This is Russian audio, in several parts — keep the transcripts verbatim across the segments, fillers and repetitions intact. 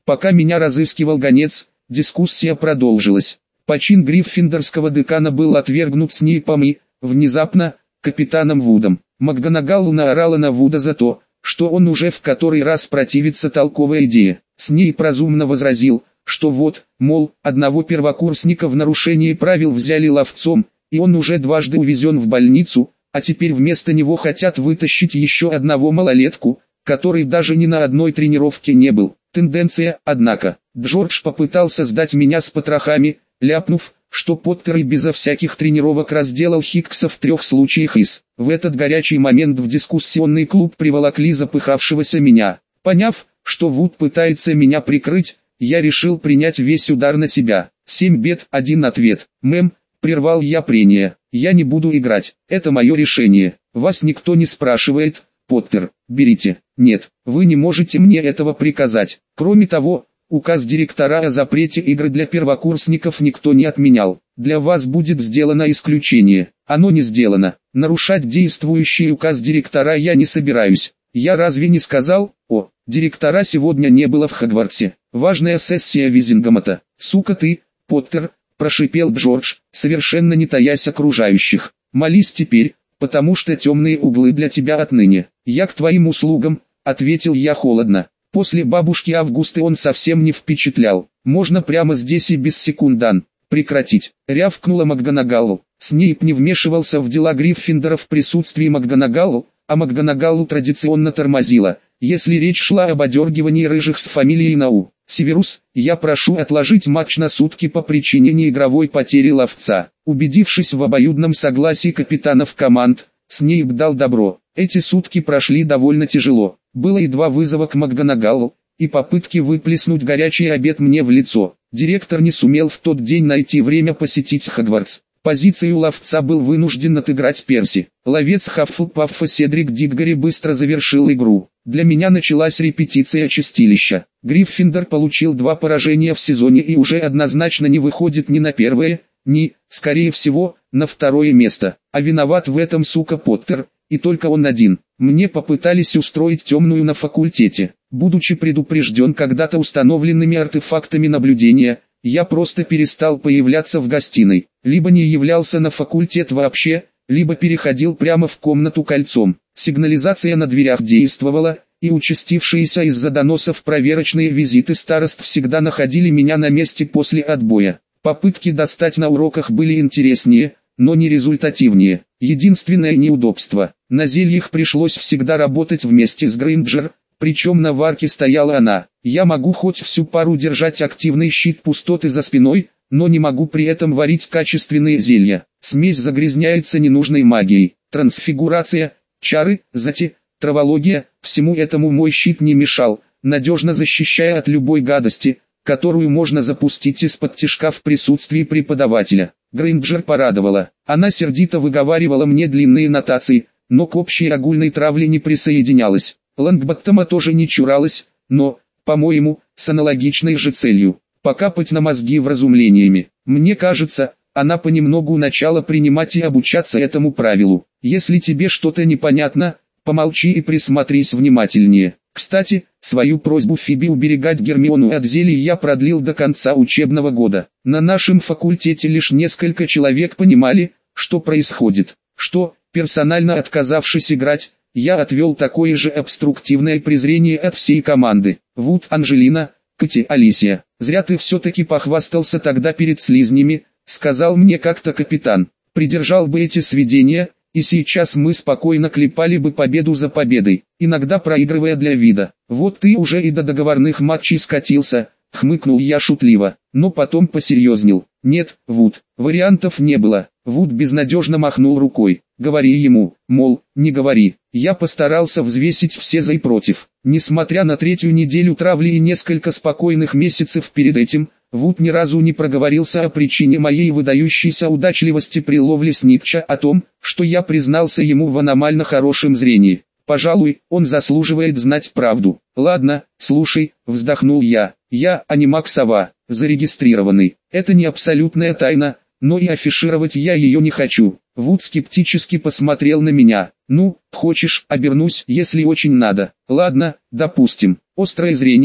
Пока меня разыскивал гонец, дискуссия продолжилась. Почин гриффиндорского декана был отвергнут Снейпом и, внезапно, капитаном Вудом. МакГонагал наорала на Вуда за то, что он уже в который раз противится толковой идее. Снейп разумно возразил, что вот, мол, одного первокурсника в нарушении правил взяли ловцом, и он уже дважды увезен в больницу, а теперь вместо него хотят вытащить еще одного малолетку, который даже ни на одной тренировке не был. Тенденция, однако. Джордж попытался сдать меня с потрохами, ляпнув, что Поттер и безо всяких тренировок разделал Хиггса в трех случаях из. В этот горячий момент в дискуссионный клуб приволокли запыхавшегося меня. Поняв, что Вуд пытается меня прикрыть, я решил принять весь удар на себя. Семь бед, один ответ. Мэм, прервал я прение, я не буду играть, это мое решение. Вас никто не спрашивает, Поттер, берите. Нет, вы не можете мне этого приказать. Кроме того, указ директора о запрете игры для первокурсников никто не отменял. Для вас будет сделано исключение. Оно не сделано. Нарушать действующий указ директора я не собираюсь. Я разве не сказал? О, директора сегодня не было в Хогвартсе. Важная сессия Визингомота. Сука ты, Поттер, прошипел Джордж, совершенно не таясь окружающих. Молись теперь, потому что темные углы для тебя отныне. Я к твоим услугам, ответил я холодно. После бабушки Августы он совсем не впечатлял. Можно прямо здесь и без секундан. Прекратить, рявкнула МакГонагал. Снейп не вмешивался в дела Гриффиндора в присутствии МакГонагал, а МакГонагал традиционно тормозила, если речь шла об одергивании рыжих с фамилией Нау. Северус, я прошу отложить матч на сутки по причине неигровой потери ловца. Убедившись в обоюдном согласии капитанов команд, Снейп дал добро. Эти сутки прошли довольно тяжело. Было и два вызова к МакГонагалу, и попытки выплеснуть горячий обед мне в лицо. Директор не сумел в тот день найти время посетить Хогвартс. Позицию ловца был вынужден отыграть Перси. Ловец Хаффлпаффа Седрик Диггори быстро завершил игру. Для меня началась репетиция чистилища. Гриффиндор получил два поражения в сезоне и уже однозначно не выходит ни на первое, ни, скорее всего, на второе место. А виноват в этом сука Поттер, и только он один. Мне попытались устроить темную на факультете. Будучи предупрежден когда-то установленными артефактами наблюдения, я просто перестал появляться в гостиной. Либо не являлся на факультет вообще, либо переходил прямо в комнату кольцом. Сигнализация на дверях действовала, и участившиеся из-за доносов проверочные визиты старост всегда находили меня на месте после отбоя. Попытки достать на уроках были интереснее, но не результативнее. Единственное неудобство – на зельях пришлось всегда работать вместе с Грейнджер, причем на варке стояла она. Я могу хоть всю пару держать активный щит пустоты за спиной, но не могу при этом варить качественные зелья. Смесь загрязняется ненужной магией. Трансфигурация, чары, зати, травология – всему этому мой щит не мешал, надежно защищая от любой гадости, которую можно запустить из-под тишка в присутствии преподавателя. Грейнджер порадовала. Она сердито выговаривала мне длинные нотации, но к общей огульной травле не присоединялась. Лонгботтома тоже не чуралась, но, по-моему, с аналогичной же целью – покапать на мозги вразумлениями. Мне кажется, она понемногу начала принимать и обучаться этому правилу. Если тебе что-то непонятно, помолчи и присмотрись внимательнее. Кстати, свою просьбу Фиби уберегать Гермиону от зелий я продлил до конца учебного года. На нашем факультете лишь несколько человек понимали, что происходит. Что, персонально отказавшись играть, я отвел такое же обструктивное презрение от всей команды. Вуд, Анжелина, Кэти, Алисия. Зря ты все-таки похвастался тогда перед слизнями, сказал мне как-то капитан. Придержал бы эти сведения, и сейчас мы спокойно клепали бы победу за победой, иногда проигрывая для вида. Вот ты уже и до договорных матчей скатился, хмыкнул я шутливо, но потом посерьезнел. Нет, Вуд, вариантов не было. Вуд безнадежно махнул рукой. Говори ему, мол, не говори. Я постарался взвесить все за и против. Несмотря на третью неделю травли и несколько спокойных месяцев перед этим, Вуд ни разу не проговорился о причине моей выдающейся удачливости при ловле снитча, о том, что я признался ему в аномально хорошем зрении. Пожалуй, он заслуживает знать правду. Ладно, слушай, вздохнул я. Я анимак-сова, зарегистрированный. Это не абсолютная тайна, но и афишировать я ее не хочу. Вуд скептически посмотрел на меня. Ну, хочешь, обернусь, если очень надо. Ладно, допустим. Острое зрение –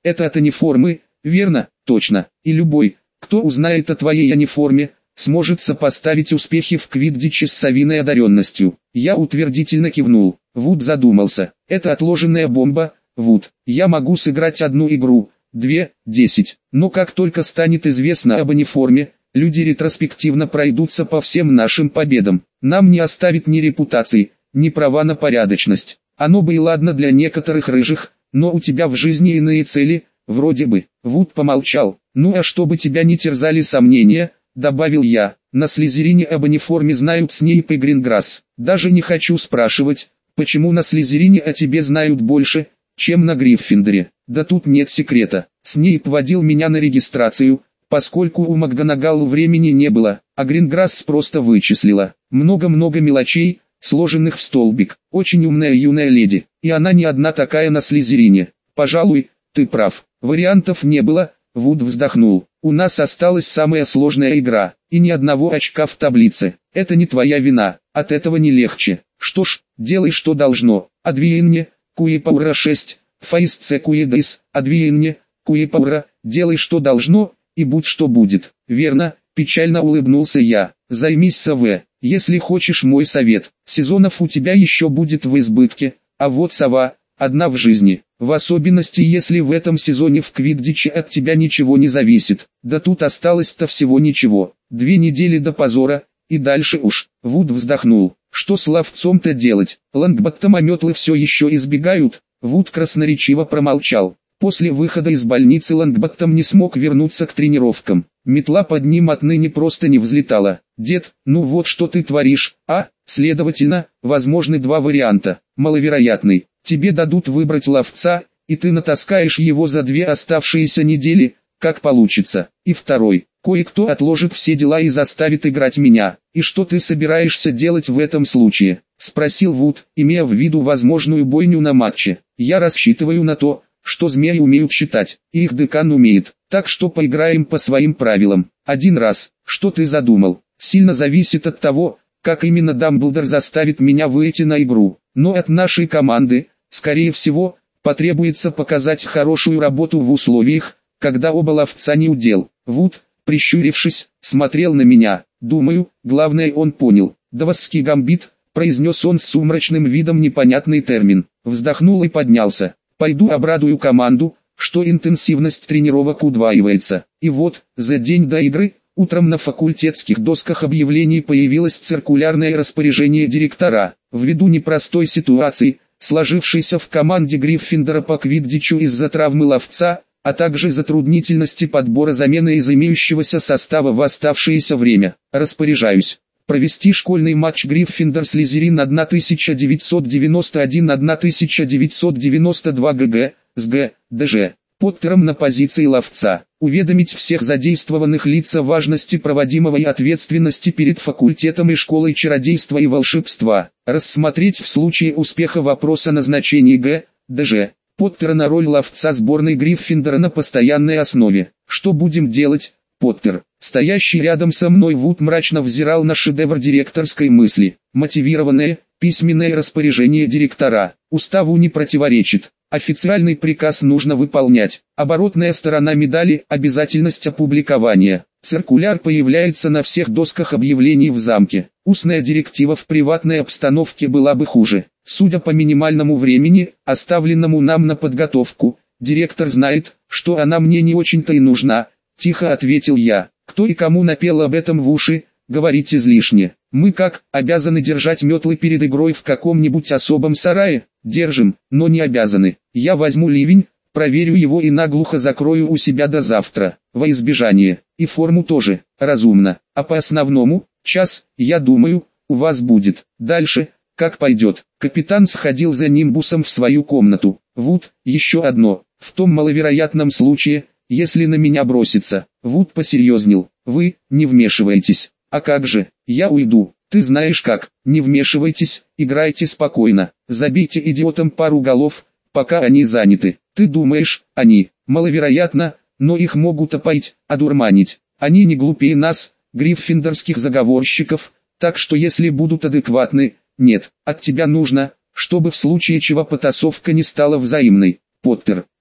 Это от униформы, верно? Точно. И любой, кто узнает о твоей униформе, сможет сопоставить успехи в квиддиче с совиной одаренностью. Я утвердительно кивнул. Вуд задумался. Это отложенная бомба, Вуд. Я могу сыграть одну игру, две, десять. Но как только станет известно об униформе, люди ретроспективно пройдутся по всем нашим победам. Нам не оставит ни репутации, ни права на порядочность. Оно бы и ладно для некоторых рыжих, но у тебя в жизни иные цели, вроде бы. Вуд помолчал. Ну а чтобы тебя не терзали сомнения, добавил я, на Слизерине об униформе знают Снейп и Гринграсс. Даже не хочу спрашивать, почему на Слизерине о тебе знают больше, чем на Гриффиндоре. Да тут нет секрета. Снейп водил меня на регистрацию, поскольку у МакГонагалл времени не было, а Гринграсс просто вычислила. Много-много мелочей, сложенных в столбик. Очень умная юная леди, и она не одна такая на Слизерине. Пожалуй, ты прав. Вариантов не было. Вуд вздохнул. У нас осталась самая сложная игра, и ни одного очка в таблице. Это не твоя вина, от этого не легче. Что ж, делай что должно. Адвиенне, Куипаура шесть, Фаисце Куидейс, Адвиенне, Куипаура, делай что должно, и будь что будет. Верно, печально улыбнулся я. Займись СВ, если хочешь мой совет. Сезонов у тебя еще будет в избытке, а вот сова, одна в жизни. В особенности если в этом сезоне в квиддиче от тебя ничего не зависит. Да тут осталось-то всего ничего. Две недели до позора, и дальше уж. Вуд вздохнул. Что с ловцом-то делать? Лонгботтомометлы все еще избегают. Вуд красноречиво промолчал. После выхода из больницы Лонгботтом не смог вернуться к тренировкам. Метла под ним отныне просто не взлетала. Дед, ну вот что ты творишь, а? Следовательно, возможны два варианта. Маловероятный. Тебе дадут выбрать ловца, и ты натаскаешь его за две оставшиеся недели, как получится. И второй. Кое-кто отложит все дела и заставит играть меня. И что ты собираешься делать в этом случае? Спросил Вуд, имея в виду возможную бойню на матче. Я рассчитываю на то, что змеи умеют считать, и их декан умеет. Так что поиграем по своим правилам. Один раз. Что ты задумал? Сильно зависит от того, как именно Дамблдор заставит меня выйти на игру. Но от нашей команды, скорее всего, потребуется показать хорошую работу в условиях, когда оба ловца не удел. Вуд, прищурившись, смотрел на меня. Думаю, главное он понял. «Давасский гамбит», произнес он с сумрачным видом непонятный термин. Вздохнул и поднялся. «Пойду обрадую команду, что интенсивность тренировок удваивается». И вот, за день до игры, утром на факультетских досках объявлений появилось циркулярное распоряжение директора. Ввиду непростой ситуации, сложившейся в команде Гриффиндора по квиддичу из-за травмы ловца, а также затруднительности подбора замены из имеющегося состава в оставшееся время, распоряжаюсь провести школьный матч Гриффиндор-Слизерин тысяча девятьсот девяносто один — тысяча девятьсот девяносто два гэ гэ, с гэ дэ жэ, Поттером на позиции ловца, уведомить всех задействованных лиц о важности проводимого и ответственности перед факультетом и школой чародейства и волшебства, рассмотреть в случае успеха вопрос о назначении гэ дэ жэ Поттера на роль ловца сборной Гриффиндора на постоянной основе. Что будем делать, Поттер? Стоящий рядом со мной Вуд мрачно взирал на шедевр директорской мысли. Мотивированное, письменное распоряжение директора, уставу не противоречит. Официальный приказ нужно выполнять. Оборотная сторона медали – обязательность опубликования. Циркуляр появляется на всех досках объявлений в замке. Устная директива в приватной обстановке была бы хуже. Судя по минимальному времени, оставленному нам на подготовку, директор знает, что она мне не очень-то и нужна. Тихо ответил я. Кто и кому напел об этом в уши, говорить излишне. Мы как, обязаны держать метлы перед игрой в каком-нибудь особом сарае? Держим, но не обязаны. Я возьму ливень, проверю его и наглухо закрою у себя до завтра, во избежание. И форму тоже, разумно. А по основному, час, я думаю, у вас будет. Дальше, как пойдет. Капитан сходил за нимбусом в свою комнату. Вуд, еще одно. В том маловероятном случае, если на меня бросится. Вуд посерьезнел. Вы, не вмешивайтесь. А как же, я уйду. Ты знаешь как, не вмешивайтесь, играйте спокойно. Забейте идиотам пару голов, пока они заняты. Ты думаешь, они, маловероятно, но их могут опоить, одурманить. Они не глупее нас, гриффиндорских заговорщиков, так что если будут адекватны, нет, от тебя нужно, чтобы в случае чего потасовка не стала взаимной. Поттер,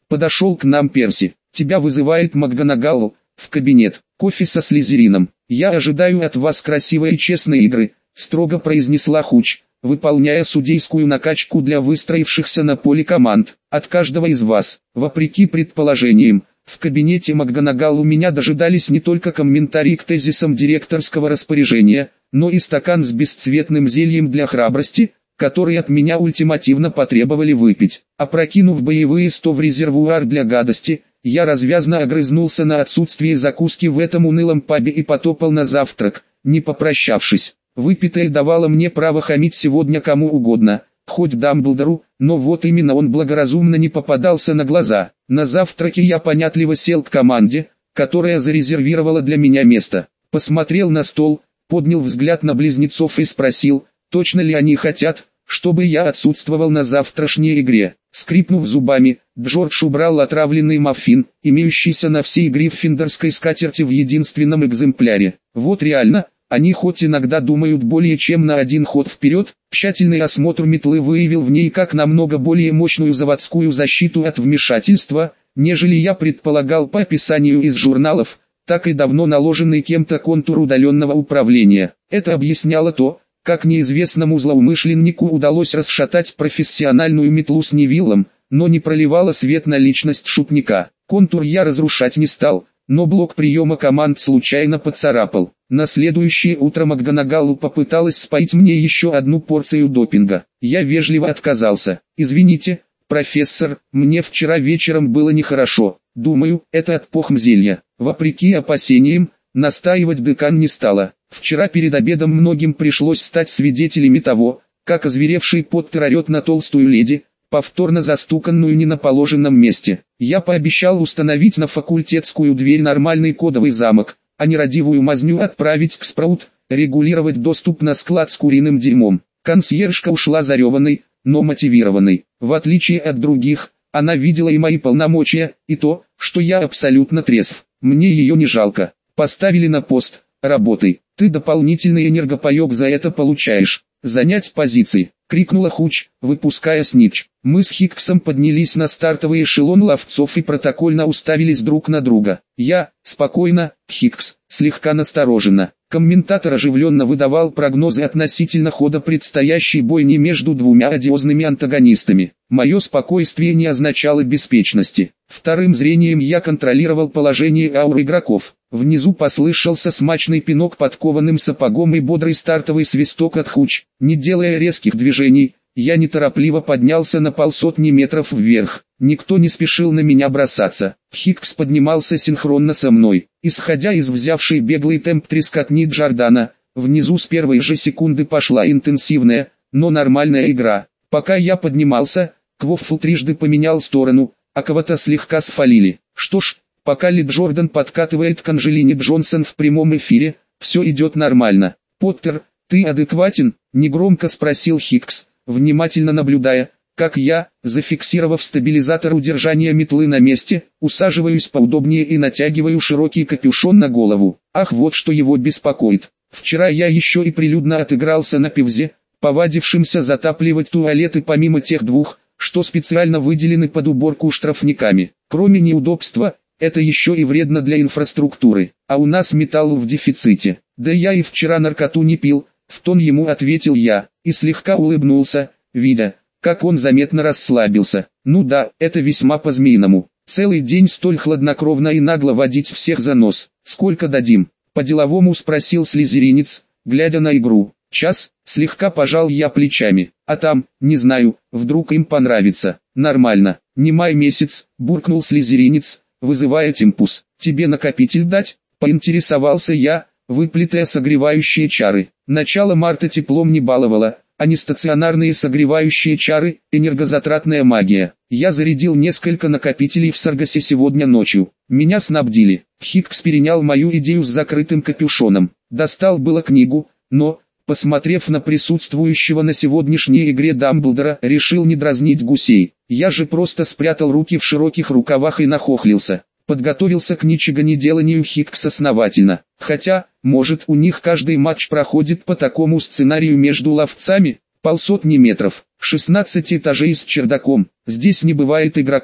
Подошел к нам Перси. «Тебя вызывает МакГонагалл в кабинет. Кофе со слизерином. Я ожидаю от вас красивой и честной игры», — строго произнесла Хуч, выполняя судейскую накачку для выстроившихся на поле команд. «От каждого из вас, вопреки предположениям, в кабинете МакГонагалл у меня дожидались не только комментарии к тезисам директорского распоряжения, но и стакан с бесцветным зельем для храбрости, который от меня ультимативно потребовали выпить. Опрокинув боевые сто в резервуар для гадости, я развязно огрызнулся на отсутствие закуски в этом унылом пабе и потопал на завтрак, не попрощавшись. Выпитое давало мне право хамить сегодня кому угодно, хоть Дамблдору, но вот именно он благоразумно не попадался на глаза. На завтраке я понятливо сел к команде, которая зарезервировала для меня место. Посмотрел на стол, поднял взгляд на близнецов и спросил, точно ли они хотят, чтобы я отсутствовал на завтрашней игре. Скрипнув зубами, Джордж убрал отравленный маффин, имеющийся на всей гриффиндорской скатерти в единственном экземпляре. Вот реально, они хоть иногда думают более чем на один ход вперед. Тщательный осмотр метлы выявил в ней как намного более мощную заводскую защиту от вмешательства, нежели я предполагал по описанию из журналов, так и давно наложенный кем-то контур удаленного управления. Это объясняло то, как неизвестному злоумышленнику удалось расшатать профессиональную метлу с Невиллом, но не проливало свет на личность шутника. Контур я разрушать не стал, но блок приема команд случайно поцарапал. На следующее утро МакГонагалл попыталась споить мне еще одну порцию допинга. Я вежливо отказался. «Извините, профессор, мне вчера вечером было нехорошо. Думаю, это от похмзелья». Вопреки опасениям, настаивать декан не стала. Вчера перед обедом многим пришлось стать свидетелями того, как озверевший Поттер орет на толстую леди, повторно застуканную не на положенном месте. Я пообещал установить на факультетскую дверь нормальный кодовый замок, а нерадивую мазню отправить к Спраут, регулировать доступ на склад с куриным дерьмом. Консьержка ушла зареванной, но мотивированной. В отличие от других, она видела и мои полномочия, и то, что я абсолютно трезв. Мне ее не жалко. Поставили на пост, работай. Ты дополнительный энергопаек за это получаешь. Занять позиции, крикнула Хуч, выпуская снитч. Мы с Хиксом поднялись на стартовый эшелон ловцов и протокольно уставились друг на друга. Я, спокойно, Хикс, слегка настороженно. Комментатор оживленно выдавал прогнозы относительно хода предстоящей бойни между двумя одиозными антагонистами. Мое спокойствие не означало беспечности. Вторым зрением я контролировал положение аур игроков. Внизу послышался смачный пинок подкованным сапогом и бодрый стартовый свисток от Хуч. Не делая резких движений, я неторопливо поднялся на полсотни метров вверх. Никто не спешил на меня бросаться. Хикс поднимался синхронно со мной. Исходя из взявшей беглый темп трескотни Джордана, внизу с первой же секунды пошла интенсивная, но нормальная игра. Пока я поднимался, Квоффл трижды поменял сторону, а кого-то слегка сфалили. Что ж, пока Ли Джордан подкатывает к Анджелине Джонсон в прямом эфире, все идет нормально. «Поттер, ты адекватен?» – негромко спросил Хикс, внимательно наблюдая, как я, зафиксировав стабилизатор удержания метлы на месте, усаживаюсь поудобнее и натягиваю широкий капюшон на голову. Ах, вот что его беспокоит. Вчера я еще и прилюдно отыгрался на пивзе, повадившимся затапливать туалеты помимо тех двух, что специально выделены под уборку штрафниками. Кроме неудобства, это еще и вредно для инфраструктуры, а у нас металл в дефиците. Да я и вчера наркоту не пил, в тон ему ответил я, и слегка улыбнулся, видя, как он заметно расслабился. Ну да, это весьма по-змеиному. Целый день столь хладнокровно и нагло водить всех за нос. Сколько дадим? По-деловому спросил слизеринец, глядя на игру. Час, слегка пожал я плечами. А там, не знаю, вдруг им понравится. Нормально. Не май месяц, буркнул слизеринец, вызывая темпус. Тебе накопитель дать? Поинтересовался я, выплетая согревающие чары. Начало марта теплом не баловало, а не стационарные согревающие чары, энергозатратная магия. Я зарядил несколько накопителей в Саргасе сегодня ночью. Меня снабдили. Хикс перенял мою идею с закрытым капюшоном. Достал было книгу, но, посмотрев на присутствующего на сегодняшней игре Дамблдора, решил не дразнить гусей. Я же просто спрятал руки в широких рукавах и нахохлился. Подготовился к ничегонеделанию Хикс основательно. Хотя, может, у них каждый матч проходит по такому сценарию между ловцами? Полсотни метров, шестнадцать этажей с чердаком. Здесь не бывает игроков.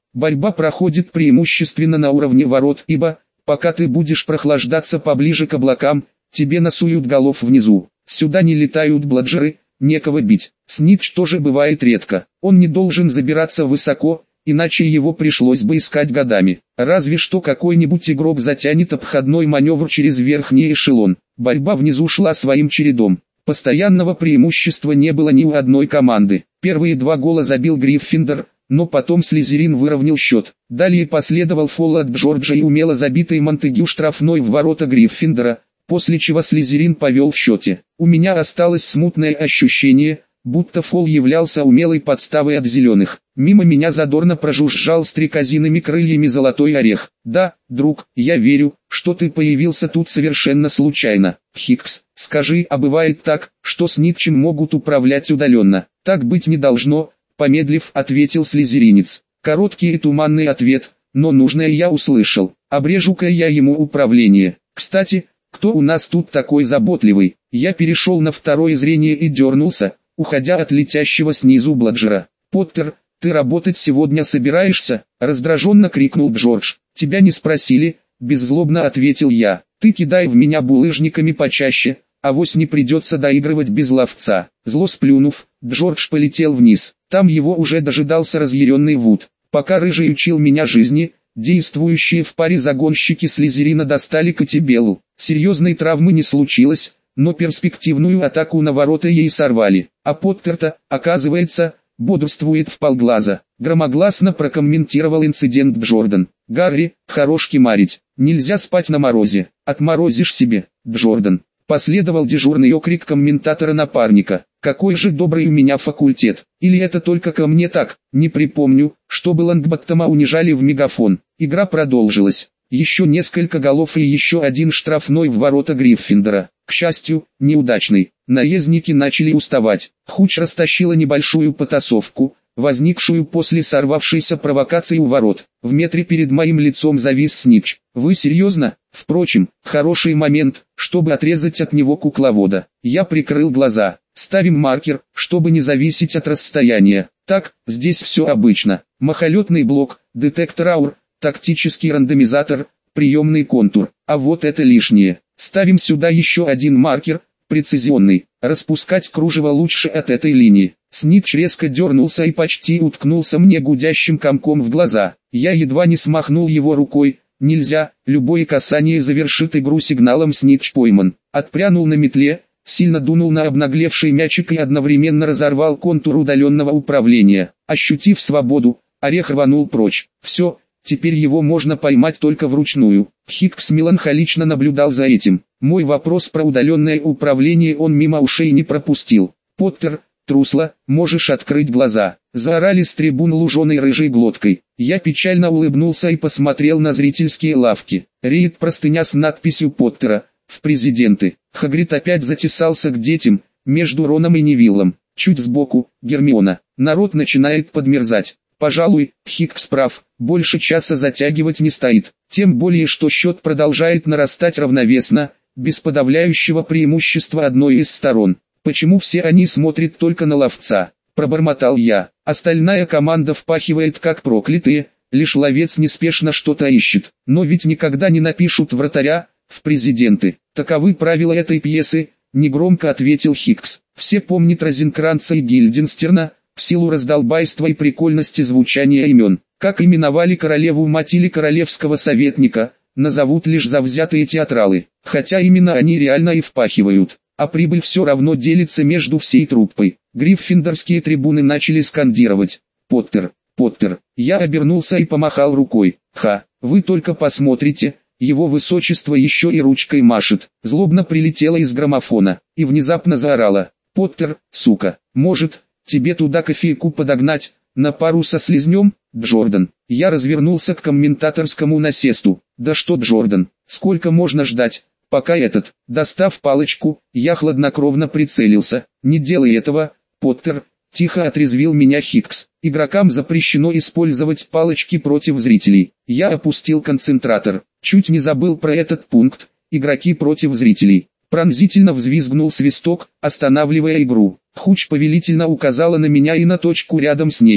Борьба проходит преимущественно на уровне ворот, ибо, пока ты будешь прохлаждаться поближе к облакам, тебе насуют голов внизу. Сюда не летают бладжеры, некого бить. Снитч тоже бывает редко. Он не должен забираться высоко, иначе его пришлось бы искать годами. Разве что какой-нибудь игрок затянет обходной маневр через верхний эшелон. Борьба внизу шла своим чередом. Постоянного преимущества не было ни у одной команды. Первые два гола забил Гриффиндор, но потом Слизерин выровнял счет. Далее последовал фол от Джорджа и умело забитый Монтегю штрафной в ворота Гриффиндора, после чего Слизерин повел в счете. У меня осталось смутное ощущение, будто фол являлся умелой подставой от зеленых. Мимо меня задорно прожужжал стрекозиными крыльями золотой орех. «Да, друг, я верю, что ты появился тут совершенно случайно. Хикс, скажи, а бывает так, что Снитчем могут управлять удаленно?» «Так быть не должно», помедлив, ответил слизеринец. Короткий и туманный ответ, но нужное я услышал. Обрежу-ка я ему управление. Кстати, кто у нас тут такой заботливый? Я перешел на второе зрение и дернулся, уходя от летящего снизу Бладжера. «Поттер, ты работать сегодня собираешься?» — раздраженно крикнул Джордж. «Тебя не спросили», — беззлобно ответил я. «Ты кидай в меня булыжниками почаще, авось не придется доигрывать без ловца». Зло сплюнув, Джордж полетел вниз. Там его уже дожидался разъяренный Вуд. Пока Рыжий учил меня жизни, действующие в паре загонщики Слизерина достали Котибеллу. Серьезной травмы не случилось, но перспективную атаку на ворота ей сорвали. А Поттер-то, оказывается, бодрствует вполглаза. Громогласно прокомментировал инцидент Джордан. «Гарри, хорош кимарить, нельзя спать на морозе, отморозишь себе, Джордан». Последовал дежурный окрик комментатора-напарника. «Какой же добрый у меня факультет! Или это только ко мне так?» Не припомню, чтобы Лонгботтома унижали в мегафон. Игра продолжилась. Еще несколько голов и еще один штрафной в ворота Гриффиндора. К счастью, неудачный. Наездники начали уставать. Хуч растащила небольшую потасовку, возникшую после сорвавшейся провокации у ворот. В метре перед моим лицом завис Снитч. «Вы серьезно?» Впрочем, хороший момент, чтобы отрезать от него кукловода. Я прикрыл глаза. Ставим маркер, чтобы не зависеть от расстояния. Так, здесь все обычно. Махолетный блок, детектор аур, тактический рандомизатор, приемный контур. А вот это лишнее. Ставим сюда еще один маркер, прецизионный. Распускать кружево лучше от этой линии. Снитч резко дернулся и почти уткнулся мне гудящим комком в глаза. Я едва не смахнул его рукой. Нельзя, любое касание завершит игру сигналом «Снитч пойман». Отпрянул на метле, сильно дунул на обнаглевший мячик и одновременно разорвал контур удаленного управления. Ощутив свободу, орех рванул прочь. Все, теперь его можно поймать только вручную. Хикс меланхолично наблюдал за этим. Мой вопрос про удаленное управление он мимо ушей не пропустил. «Поттер, трусла, можешь открыть глаза», — заорали с трибун луженой рыжей глоткой. Я печально улыбнулся и посмотрел на зрительские лавки. Реет простыня с надписью Поттера «В президенты». Хагрид опять затесался к детям, между Роном и Невиллом. Чуть сбоку, Гермиона. Народ начинает подмерзать. Пожалуй, Хикс прав, больше часа затягивать не стоит. Тем более, что счет продолжает нарастать равновесно, без подавляющего преимущества одной из сторон. «Почему все они смотрят только на ловца?» — пробормотал я. Остальная команда впахивает как проклятые, лишь ловец неспешно что-то ищет. Но ведь никогда не напишут вратаря в президенты. Таковы правила этой пьесы, негромко ответил Хикс. Все помнят Розенкранца и Гильденстерна, в силу раздолбайства и прикольности звучания имен. Как именовали королеву-мать или королевского советника, назовут лишь завзятые театралы. Хотя именно они реально и впахивают. А прибыль все равно делится между всей труппой. Гриффиндорские трибуны начали скандировать: «Поттер, Поттер». Я обернулся и помахал рукой. «Ха, вы только посмотрите, его высочество еще и ручкой машет». Злобно прилетела из граммофона и внезапно заорала: «Поттер, сука, может, тебе туда кофейку подогнать, на пару со слизнем, Джордан?» Я развернулся к комментаторскому насесту. «Да что Джордан, сколько можно ждать?» Пока этот, достав палочку, я хладнокровно прицелился. «Не делай этого, Поттер», — тихо отрезвил меня Хикс. «Игрокам запрещено использовать палочки против зрителей». Я опустил концентратор. Чуть не забыл про этот пункт. Игроки против зрителей. Пронзительно взвизгнул свисток, останавливая игру. Хуч повелительно указала на меня и на точку рядом с ней.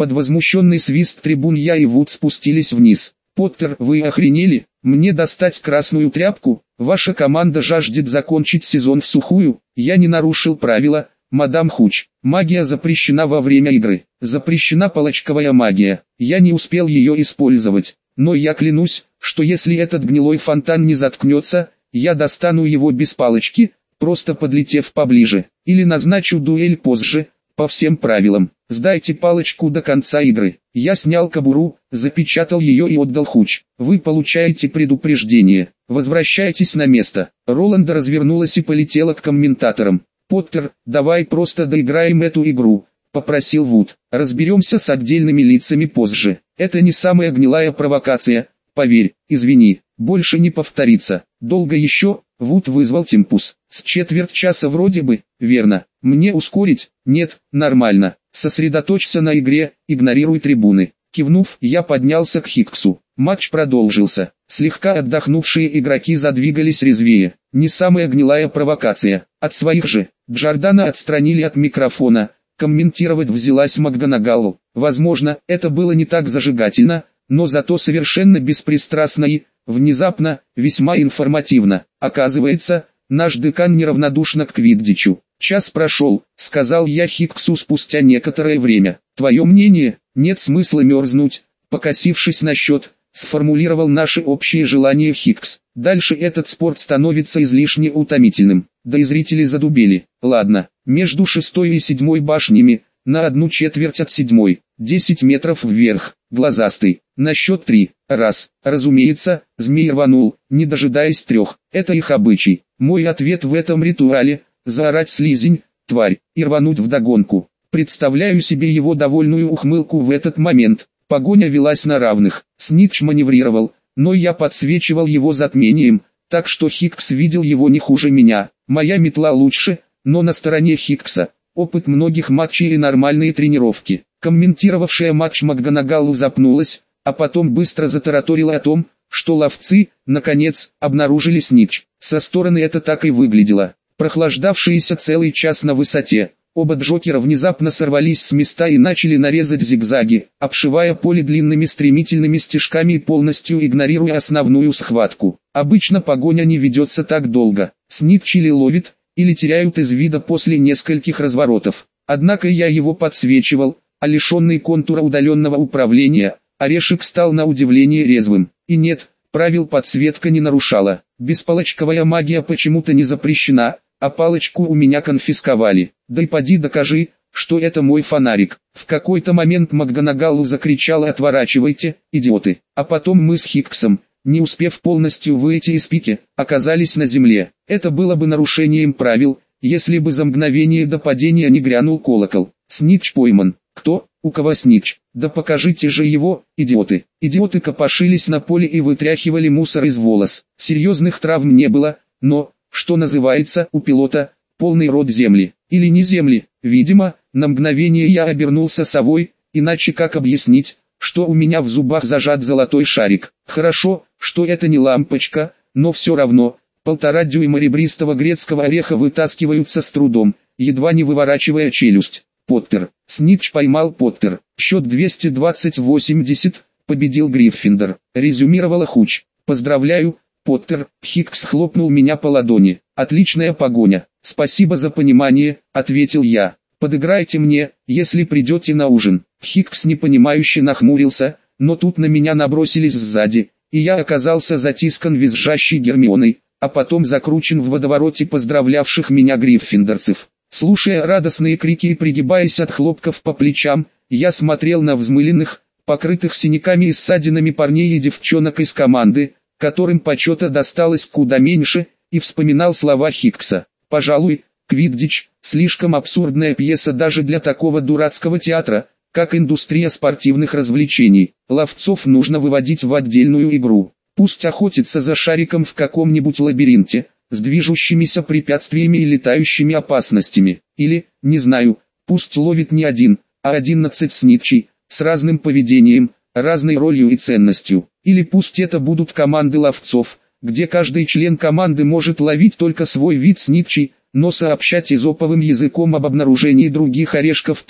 Под возмущенный свист трибун я и Вуд спустились вниз. «Поттер, вы охренели? Мне достать красную тряпку? Ваша команда жаждет закончить сезон в сухую?» Я не нарушил правила, мадам Хуч. Магия запрещена во время игры. Запрещена палочковая магия. Я не успел ее использовать. Но я клянусь, что если этот гнилой фонтан не заткнется, я достану его без палочки, просто подлетев поближе. Или назначу дуэль позже, по всем правилам. Сдайте палочку до конца игры. Я снял кобуру, запечатал ее и отдал Хуч. Вы получаете предупреждение. Возвращайтесь на место. Роланда развернулась и полетела к комментаторам. «Поттер, давай просто доиграем эту игру», — попросил Вуд. «Разберемся с отдельными лицами позже. Это не самая гнилая провокация, поверь, извини, больше не повторится. Долго еще?» Вуд вызвал Тимпус. «С четверть часа вроде бы, верно? Мне ускорить?» «Нет, нормально. Сосредоточься на игре, игнорируй трибуны». Кивнув, я поднялся к Хикксу. Матч продолжился. Слегка отдохнувшие игроки задвигались резвее. Не самая гнилая провокация. От своих же. Джордана отстранили от микрофона. Комментировать взялась МакГонагалл. Возможно, это было не так зажигательно, но зато совершенно беспристрастно и, внезапно, весьма информативно. Оказывается, наш декан неравнодушна к квиддичу. «Час прошел», — сказал я Хикксу спустя некоторое время. «Твое мнение? Нет смысла мерзнуть», — покосившись на счет, сформулировал наше общее желание Хиккс. «Дальше этот спорт становится излишне утомительным». Да и зрители задубели. Ладно, между шестой и седьмой башнями, на одну четверть от седьмой, десять метров вверх, глазастый, на счет три, раз. Разумеется, змей рванул, не дожидаясь трех. Это их обычай. Мой ответ в этом ритуале — заорать слизень, тварь, и рвануть вдогонку. Представляю себе его довольную ухмылку в этот момент. Погоня велась на равных. Снитч маневрировал, но я подсвечивал его затмением, так что Хиккс видел его не хуже меня. Моя метла лучше, но на стороне Хиккса. Опыт многих матчей и нормальные тренировки. Комментировавшая матч МакГонагалл запнулась, а потом быстро затараторила о том, что ловцы, наконец, обнаружили Снитч. Со стороны это так и выглядело. Прохлаждавшиеся целый час на высоте, оба Джокера внезапно сорвались с места и начали нарезать зигзаги, обшивая поле длинными стремительными стежками и полностью игнорируя основную схватку. Обычно погоня не ведется так долго. Снитч или ловит, или теряют из вида после нескольких разворотов. Однако я его подсвечивал, а лишенный контура удаленного управления, орешек стал на удивление резвым. И нет, правил подсветка не нарушала. Беспалочковая магия почему-то не запрещена, а палочку у меня конфисковали. Да и поди докажи, что это мой фонарик. В какой-то момент МакГонагалл закричала: «Отворачивайте, идиоты!» А потом мы с Хикксом, не успев полностью выйти из пики, оказались на земле. Это было бы нарушением правил, если бы за мгновение до падения не грянул колокол. Снитч пойман. Кто? У кого Снитч? Да покажите же его, идиоты. Идиоты копошились на поле и вытряхивали мусор из волос. Серьезных травм не было, но, что называется, у пилота, полный рот земли. Или не земли. Видимо, на мгновение я обернулся совой, иначе как объяснить, что у меня в зубах зажат золотой шарик. Хорошо, что это не лампочка, но все равно, полтора дюйма ребристого грецкого ореха вытаскиваются с трудом, едва не выворачивая челюсть. Поттер. Снитч поймал Поттер. Счет двести двадцать восемьдесят, победил Гриффиндор. Резюмировала Хуч. Поздравляю, Поттер. Хиккс хлопнул меня по ладони. Отличная погоня. Спасибо за понимание, ответил я. Подыграйте мне, если придете на ужин. Хиккс непонимающе нахмурился, но тут на меня набросились сзади, и я оказался затискан визжащей Гермионой, а потом закручен в водовороте поздравлявших меня гриффиндорцев. Слушая радостные крики и пригибаясь от хлопков по плечам, я смотрел на взмыленных, покрытых синяками и ссадинами парней и девчонок из команды, которым почета досталось куда меньше, и вспоминал слова Хиккса. Пожалуй, квиддич – слишком абсурдная пьеса даже для такого дурацкого театра, как индустрия спортивных развлечений. Ловцов нужно выводить в отдельную игру. Пусть охотится за шариком в каком-нибудь лабиринте, с движущимися препятствиями и летающими опасностями. Или, не знаю, пусть ловит не один, а одиннадцать снитчей, с разным поведением, разной ролью и ценностью. Или пусть это будут команды ловцов, где каждый член команды может ловить только свой вид снитчей, но сообщать изоповым языком об обнаружении других орешков так,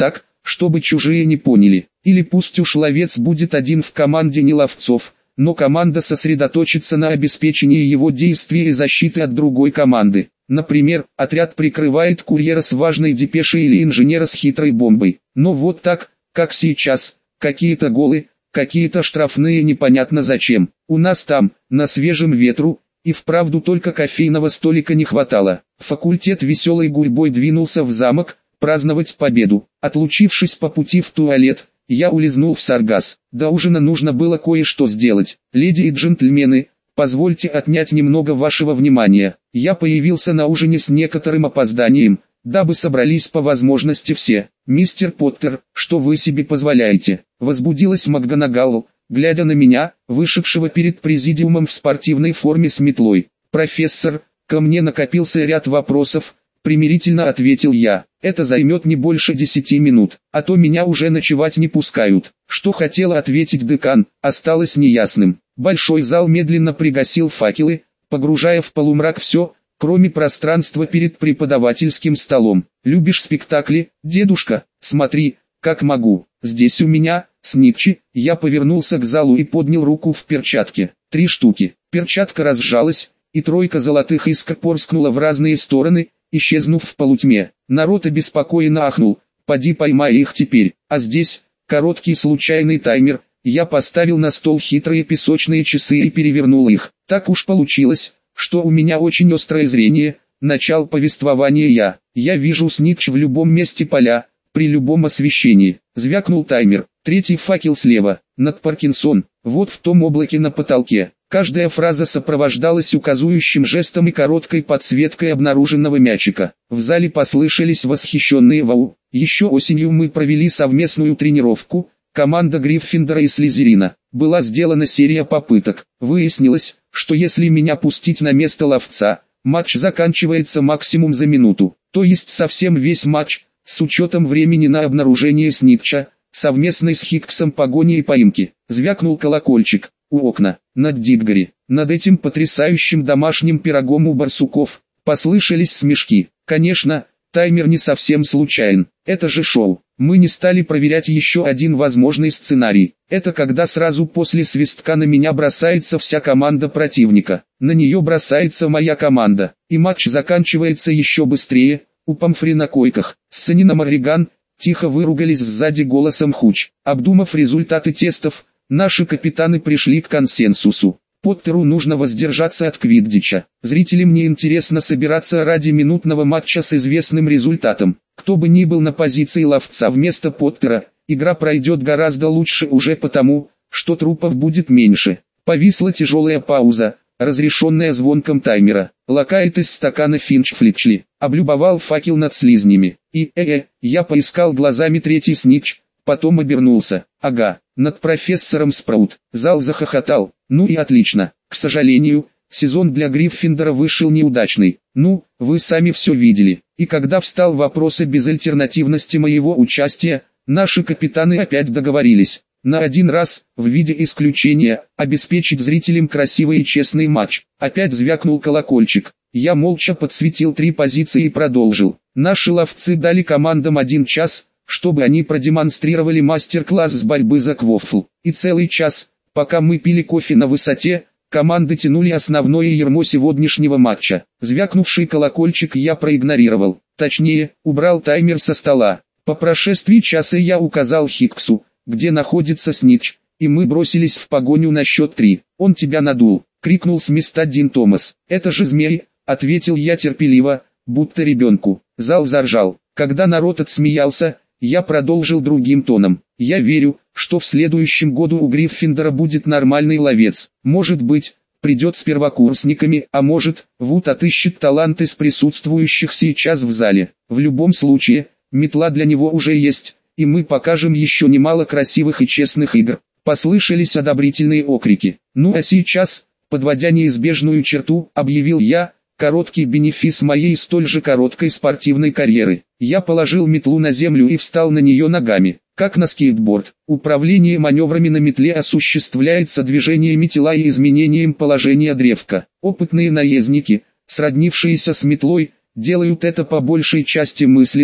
чтобы чужие не поняли. Или пусть уж ловец будет один в команде не ловцов, но команда сосредоточится на обеспечении его действий и защиты от другой команды. Например, отряд прикрывает курьера с важной депешей или инженера с хитрой бомбой. Но вот так, как сейчас, какие-то голы, какие-то штрафные непонятно зачем. У нас там, на свежем ветру, и вправду только кофейного столика не хватало. Факультет веселой гурьбой двинулся в замок, праздновать победу. Отлучившись по пути в туалет, я улизнул в Саргас. До ужина нужно было кое-что сделать. Леди и джентльмены, позвольте отнять немного вашего внимания. Я появился на ужине с некоторым опозданием, дабы собрались по возможности все. «Мистер Поттер, что вы себе позволяете?» Возбудилась МакГонагал, глядя на меня, вышедшего перед президиумом в спортивной форме с метлой. «Профессор, ко мне накопился ряд вопросов», примирительно ответил я. «Это займет не больше десяти минут, а то меня уже ночевать не пускают». Что хотела ответить декан, осталось неясным. Большой зал медленно пригасил факелы, погружая в полумрак все, кроме пространства перед преподавательским столом. «Любишь спектакли, дедушка? Смотри, как могу. Здесь у меня, Снитчи». Я повернулся к залу и поднял руку в перчатке. Три штуки. Перчатка разжалась, и тройка золотых искр порскнула в разные стороны, исчезнув в полутьме. Народ обеспокоенно ахнул. «Поди поймай их теперь». А здесь, короткий случайный таймер. Я поставил на стол хитрые песочные часы и перевернул их. Так уж получилось, что у меня очень острое зрение. Начал повествования я. Я вижу Снитч в любом месте поля, при любом освещении. Звякнул таймер. Третий факел слева, над Паркинсон, вот в том облаке на потолке. Каждая фраза сопровождалась указующим жестом и короткой подсветкой обнаруженного мячика. В зале послышались восхищенные «Вау!». Еще осенью мы провели совместную тренировку, команда Гриффиндора и Слизерина. Была сделана серия попыток. Выяснилось, что если меня пустить на место ловца, матч заканчивается максимум за минуту. То есть совсем весь матч, с учетом времени на обнаружение Снитча, совместной с Хиксом погони и поимки. Звякнул колокольчик. У окна, над Дитгари, над этим потрясающим домашним пирогом у барсуков, послышались смешки. Конечно, таймер не совсем случайен. Это же шоу. Мы не стали проверять еще один возможный сценарий. Это когда сразу после свистка на меня бросается вся команда противника. На нее бросается моя команда. И матч заканчивается еще быстрее. У Помфри на койках. Ссанина Морриган, тихо выругались сзади голосом Хуч. Обдумав результаты тестов, наши капитаны пришли к консенсусу. Поттеру нужно воздержаться от квиддича. Зрителям не интересно собираться ради минутного матча с известным результатом. Кто бы ни был на позиции ловца вместо Поттера, игра пройдет гораздо лучше уже потому, что трупов будет меньше. Повисла тяжелая пауза, разрешенная звонком таймера. Лакает из стакана Финч-Флитчли, облюбовал факел над слизнями. И, э-э, я поискал глазами третий Снитч, потом обернулся. Ага, над профессором Спраут. Зал захохотал. Ну и отлично. К сожалению, сезон для Гриффиндора вышел неудачный. Ну, вы сами все видели. И когда встал вопрос о безальтернативности моего участия, наши капитаны опять договорились. На один раз, в виде исключения, обеспечить зрителям красивый и честный матч. Опять звякнул колокольчик. Я молча подсветил три позиции и продолжил. Наши ловцы дали командам один час, чтобы они продемонстрировали мастер-класс с борьбы за квофл. И целый час, пока мы пили кофе на высоте, команды тянули основное ярмо сегодняшнего матча. Звякнувший колокольчик я проигнорировал. Точнее, убрал таймер со стола. По прошествии часа я указал Хиксу, где находится Снитч, и мы бросились в погоню на счет три. «Он тебя надул!» — крикнул с места Дин Томас. «Это же змей!» — ответил я терпеливо, будто ребенку. Зал заржал. Когда народ отсмеялся, я продолжил другим тоном. «Я верю, что в следующем году у Гриффиндора будет нормальный ловец. Может быть, придет с первокурсниками, а может, Вуд отыщет талант из присутствующих сейчас в зале. В любом случае, метла для него уже есть, и мы покажем еще немало красивых и честных игр». Послышались одобрительные окрики. «Ну а сейчас, подводя неизбежную черту, объявил я, короткий бенефис моей столь же короткой спортивной карьеры. Я положил метлу на землю и встал на нее ногами, как на скейтборд. Управление маневрами на метле осуществляется движениями тела и изменением положения древка. Опытные наездники, сроднившиеся с метлой, делают это по большей части мысленно,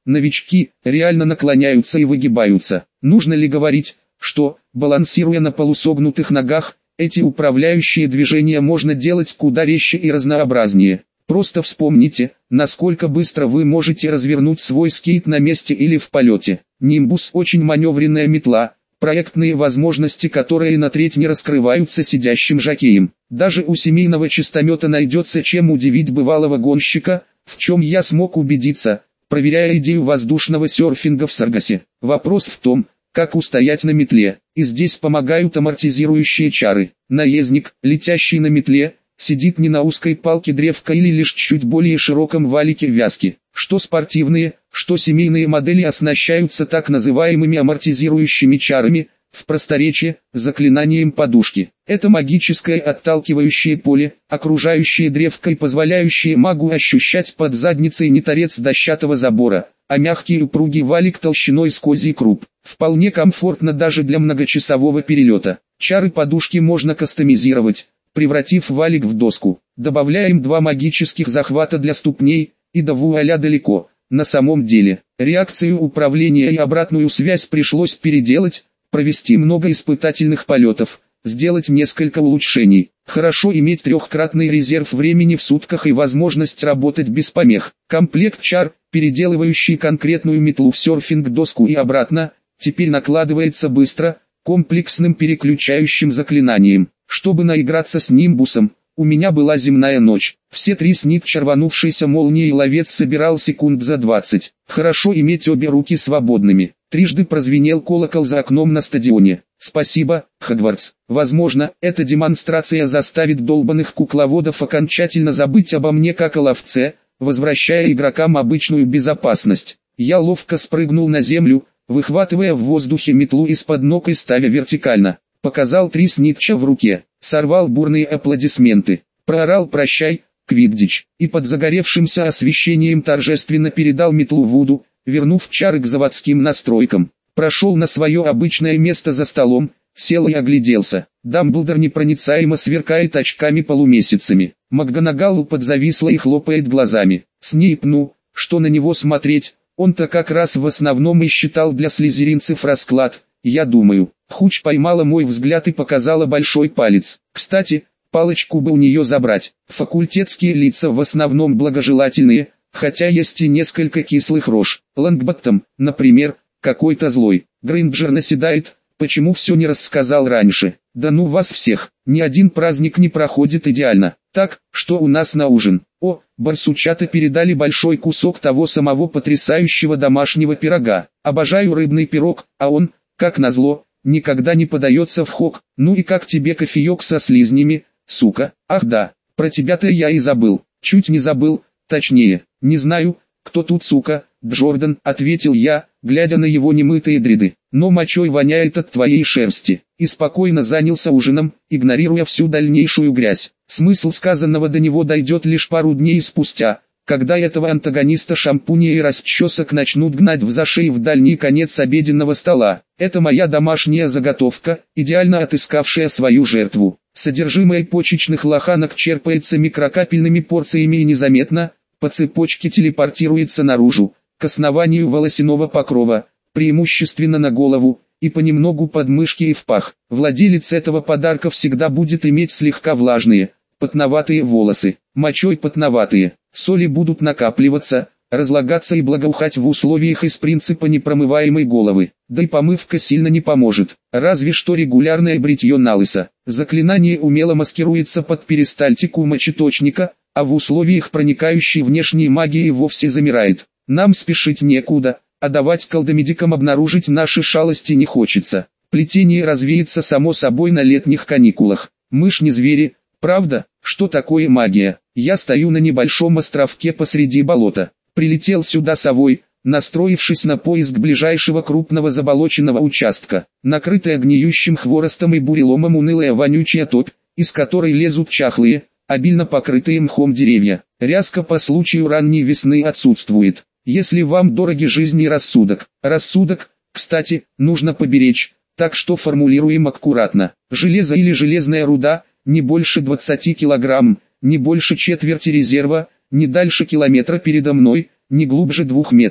Новички реально наклоняются и выгибаются. Нужно ли говорить, что, балансируя на полусогнутых ногах, эти управляющие движения можно делать куда резче и разнообразнее. Просто вспомните, насколько быстро вы можете развернуть свой скейт на месте или в полете. Нимбус очень маневренная метла, проектные возможности которой на треть не раскрываются сидящим жокеем. Даже у семейного чистомета найдется чем удивить бывалого гонщика, в чем я смог убедиться, проверяя идею воздушного серфинга в Саргасе. Вопрос в том, как устоять на метле, и здесь помогают амортизирующие чары. Наездник, летящий на метле, сидит не на узкой палке древка или лишь чуть более широком валике вязки. Что спортивные, что семейные модели оснащаются так называемыми амортизирующими чарами, в просторечии, заклинанием подушки. Это магическое отталкивающее поле, окружающее древко и позволяющее магу ощущать под задницей не торец дощатого забора, а мягкий упругий валик толщиной с козий круп. Вполне комфортно даже для многочасового перелета. Чары подушки можно кастомизировать, превратив валик в доску. Добавляем два магических захвата для ступней, и до вуаля далеко. На самом деле, реакцию управления и обратную связь пришлось переделать, провести много испытательных полетов, сделать несколько улучшений. Хорошо иметь трехкратный резерв времени в сутках и возможность работать без помех. Комплект чар, переделывающий конкретную метлу в серфинг-доску и обратно, теперь накладывается быстро, комплексным переключающим заклинанием. Чтобы наиграться с нимбусом, у меня была земная ночь. Все три снитча рванувшейся молнией ловец собирал секунд за двадцать. Хорошо иметь обе руки свободными. Трижды прозвенел колокол за окном на стадионе. Спасибо, Хогвартс. Возможно, эта демонстрация заставит долбанных кукловодов окончательно забыть обо мне как о ловце, возвращая игрокам обычную безопасность. Я ловко спрыгнул на землю, выхватывая в воздухе метлу из-под ног и ставя вертикально. Показал три снитча в руке, сорвал бурные аплодисменты, проорал «Прощай, Квиддич», и под загоревшимся освещением торжественно передал метлу Вуду, вернув чары к заводским настройкам. Прошел на свое обычное место за столом, сел и огляделся. Дамблдор непроницаемо сверкает очками-полумесяцами. МакГонагал подзависла и хлопает глазами. Снейп, ну, что на него смотреть, он-то как раз в основном и считал для слизеринцев расклад, я думаю. Хуч поймала мой взгляд и показала большой палец. Кстати, палочку бы у нее забрать. Факультетские лица в основном благожелательные, хотя есть и несколько кислых рож. Лонгботтом, например, какой-то злой. Грейнджер наседает, почему все не рассказал раньше. Да ну вас всех, ни один праздник не проходит идеально. Так, что у нас на ужин? О, барсучата передали большой кусок того самого потрясающего домашнего пирога. Обожаю рыбный пирог, а он, как назло, никогда не подается в хок. Ну и как тебе кофеек со слизнями, сука? Ах да, про тебя-то я и забыл. Чуть не забыл, точнее, не знаю, кто тут сука, Джордан, ответил я, глядя на его немытые дреды. Но мочой воняет от твоей шерсти. И спокойно занялся ужином, игнорируя всю дальнейшую грязь. Смысл сказанного до него дойдет лишь пару дней спустя, когда этого антагониста шампуня и расчесок начнут гнать в зашей в дальний конец обеденного стола. Это моя домашняя заготовка, идеально отыскавшая свою жертву. Содержимое почечных лоханок черпается микрокапельными порциями и незаметно, по цепочке телепортируется наружу, к основанию волосяного покрова, преимущественно на голову, и понемногу под мышки и в пах. Владелец этого подарка всегда будет иметь слегка влажные, потноватые волосы, мочой потноватые. Соли будут накапливаться, разлагаться и благоухать в условиях из принципа непромываемой головы. Да и помывка сильно не поможет, разве что регулярное бритье налысо. Заклинание умело маскируется под перистальтику мочеточника, а в условиях проникающей внешней магии вовсе замирает. Нам спешить некуда, а давать колдомедикам обнаружить наши шалости не хочется. Плетение развеется само собой на летних каникулах. Мы ж не звери, правда? Что такое магия? Я стою на небольшом островке посреди болота. Прилетел сюда совой, настроившись на поиск ближайшего крупного заболоченного участка. Накрытая гниющим хворостом и буреломом унылая вонючая топь, из которой лезут чахлые, обильно покрытые мхом деревья. Ряска по случаю ранней весны отсутствует. Если вам дороги жизнь и рассудок, рассудок, кстати, нужно поберечь, так что формулируем аккуратно. Железо или железная руда, не больше двадцати килограмм, не больше четверти резерва, не дальше километра передо мной, не глубже двух метров.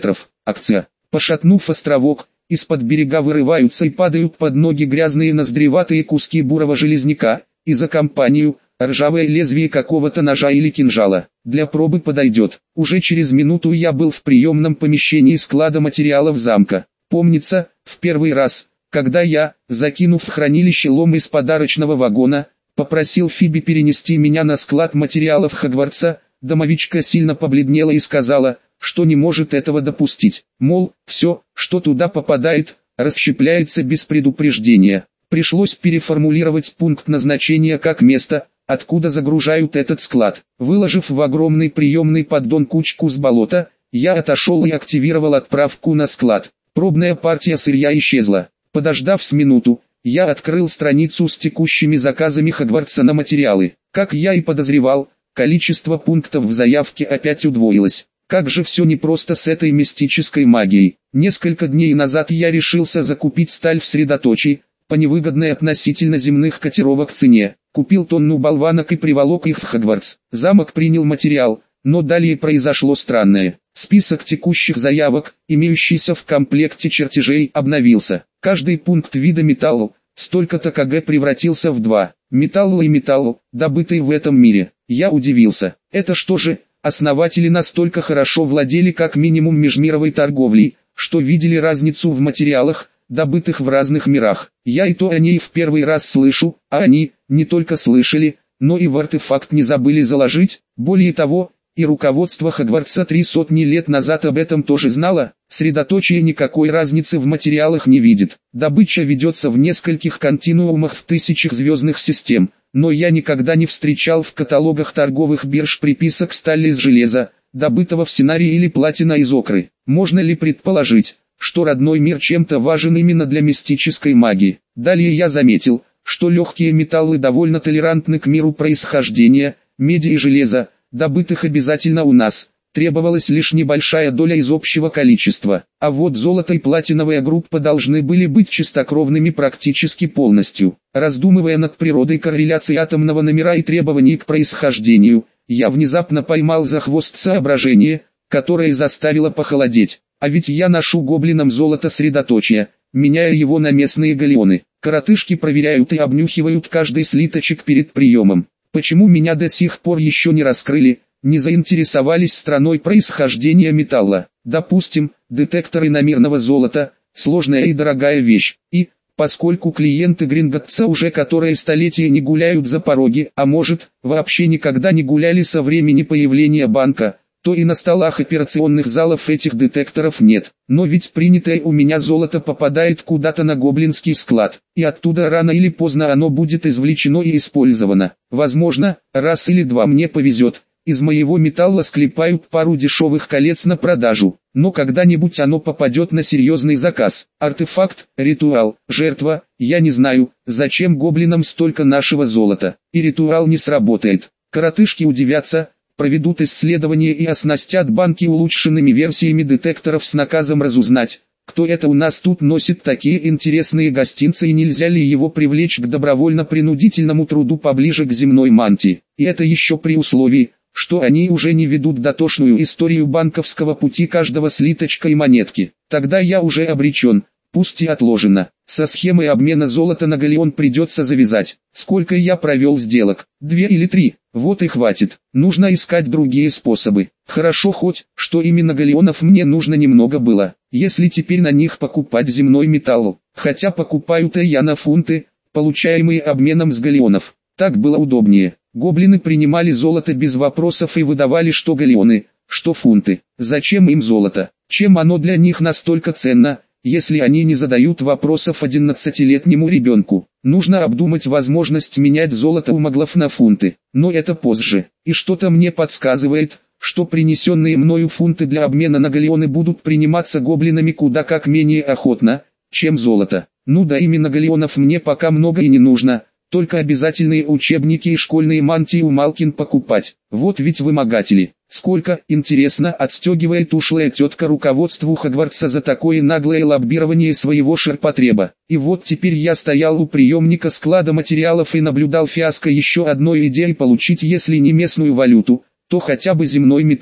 Акция. Пошатнув островок, из-под берега вырываются и падают под ноги грязные ноздреватые куски бурого железняка, и за компанию – ржавое лезвие какого-то ножа или кинжала. Для пробы подойдет. Уже через минуту я был в приемном помещении склада материалов замка. Помнится, в первый раз, когда я, закинув в хранилище лом из подарочного вагона, попросил Фиби перенести меня на склад материалов Хогвартса, домовичка сильно побледнела и сказала, что не может этого допустить. Мол, все, что туда попадает, расщепляется без предупреждения. Пришлось переформулировать пункт назначения как место, откуда загружают этот склад. Выложив в огромный приемный поддон кучку с болота, я отошел и активировал отправку на склад. Пробная партия сырья исчезла. Подождав с минуту, я открыл страницу с текущими заказами Хогвартса на материалы. Как я и подозревал, количество пунктов в заявке опять удвоилось. Как же все непросто с этой мистической магией. Несколько дней назад я решился закупить сталь в средоточии, по невыгодной относительно земных котировок цене. Купил тонну болванок и приволок их в Хогвартс. Замок принял материал, но далее произошло странное. Список текущих заявок, имеющийся в комплекте чертежей, обновился. Каждый пункт вида металла, столько-то кг превратился в два. Металл и металл, добытые в этом мире. Я удивился. Это что же, основатели настолько хорошо владели как минимум межмировой торговлей, что видели разницу в материалах, добытых в разных мирах. Я и то о ней в первый раз слышу, а они, не только слышали, но и в артефакт не забыли заложить. Более того, и руководство Хогвартса три сотни лет назад об этом тоже знало. Средоточие никакой разницы в материалах не видит. Добыча ведется в нескольких континуумах в тысячах звездных систем, но я никогда не встречал в каталогах торговых бирж приписок стали из железа, добытого в Синарии или платина из окры. Можно ли предположить, что родной мир чем-то важен именно для мистической магии? Далее я заметил, что легкие металлы довольно толерантны к миру происхождения, меди и железа, добытых обязательно у нас. Требовалась лишь небольшая доля из общего количества, а вот золото и платиновая группа должны были быть чистокровными практически полностью. Раздумывая над природой корреляции атомного номера и требований к происхождению, я внезапно поймал за хвост соображение, которое заставило похолодеть. А ведь я ношу гоблинам золото средоточия, меняя его на местные галеоны. Коротышки проверяют и обнюхивают каждый слиточек перед приемом. Почему меня до сих пор еще не раскрыли, не заинтересовались страной происхождения металла? Допустим, детекторы иномирного золота – сложная и дорогая вещь. И, поскольку клиенты Гринготтса уже которые столетия не гуляют за пороги, а может, вообще никогда не гуляли со времени появления банка, то и на столах операционных залов этих детекторов нет. Но ведь принятое у меня золото попадает куда-то на гоблинский склад, и оттуда рано или поздно оно будет извлечено и использовано. Возможно, раз или два мне повезет, из моего металла склепают пару дешевых колец на продажу, но когда-нибудь оно попадет на серьезный заказ. Артефакт, ритуал, жертва, я не знаю, зачем гоблинам столько нашего золота, и ритуал не сработает. Коротышки удивятся, проведут исследования и оснастят банки улучшенными версиями детекторов с наказом разузнать, кто это у нас тут носит такие интересные гостинцы и нельзя ли его привлечь к добровольно-принудительному труду поближе к земной мантии. И это еще при условии, что они уже не ведут дотошную историю банковского пути каждого слиточка и монетки. Тогда я уже обречен, пусть и отложено. Со схемой обмена золота на галеон придется завязать. Сколько я провел сделок? Две или три? Вот и хватит. Нужно искать другие способы. Хорошо хоть, что именно галеонов мне нужно немного было. Если теперь на них покупать земной металл. Хотя покупаю-то я на фунты, получаемые обменом с галеонов. Так было удобнее. Гоблины принимали золото без вопросов и выдавали что галеоны, что фунты. Зачем им золото? Чем оно для них настолько ценно, если они не задают вопросов одиннадцатилетнему ребенку? Нужно обдумать возможность менять золото у маглов на фунты, но это позже. И что-то мне подсказывает, что принесенные мною фунты для обмена на галеоны будут приниматься гоблинами куда как менее охотно, чем золото. Ну да, именно галеонов мне пока много и не нужно, только обязательные учебники и школьные мантии у Малкин покупать. Вот ведь вымогатели. Сколько, интересно, отстегивает ушлая тетка руководству Хогвартса за такое наглое лоббирование своего ширпотреба. И вот теперь я стоял у приемника склада материалов и наблюдал фиаско еще одной идеи получить если не местную валюту, то хотя бы земной металл.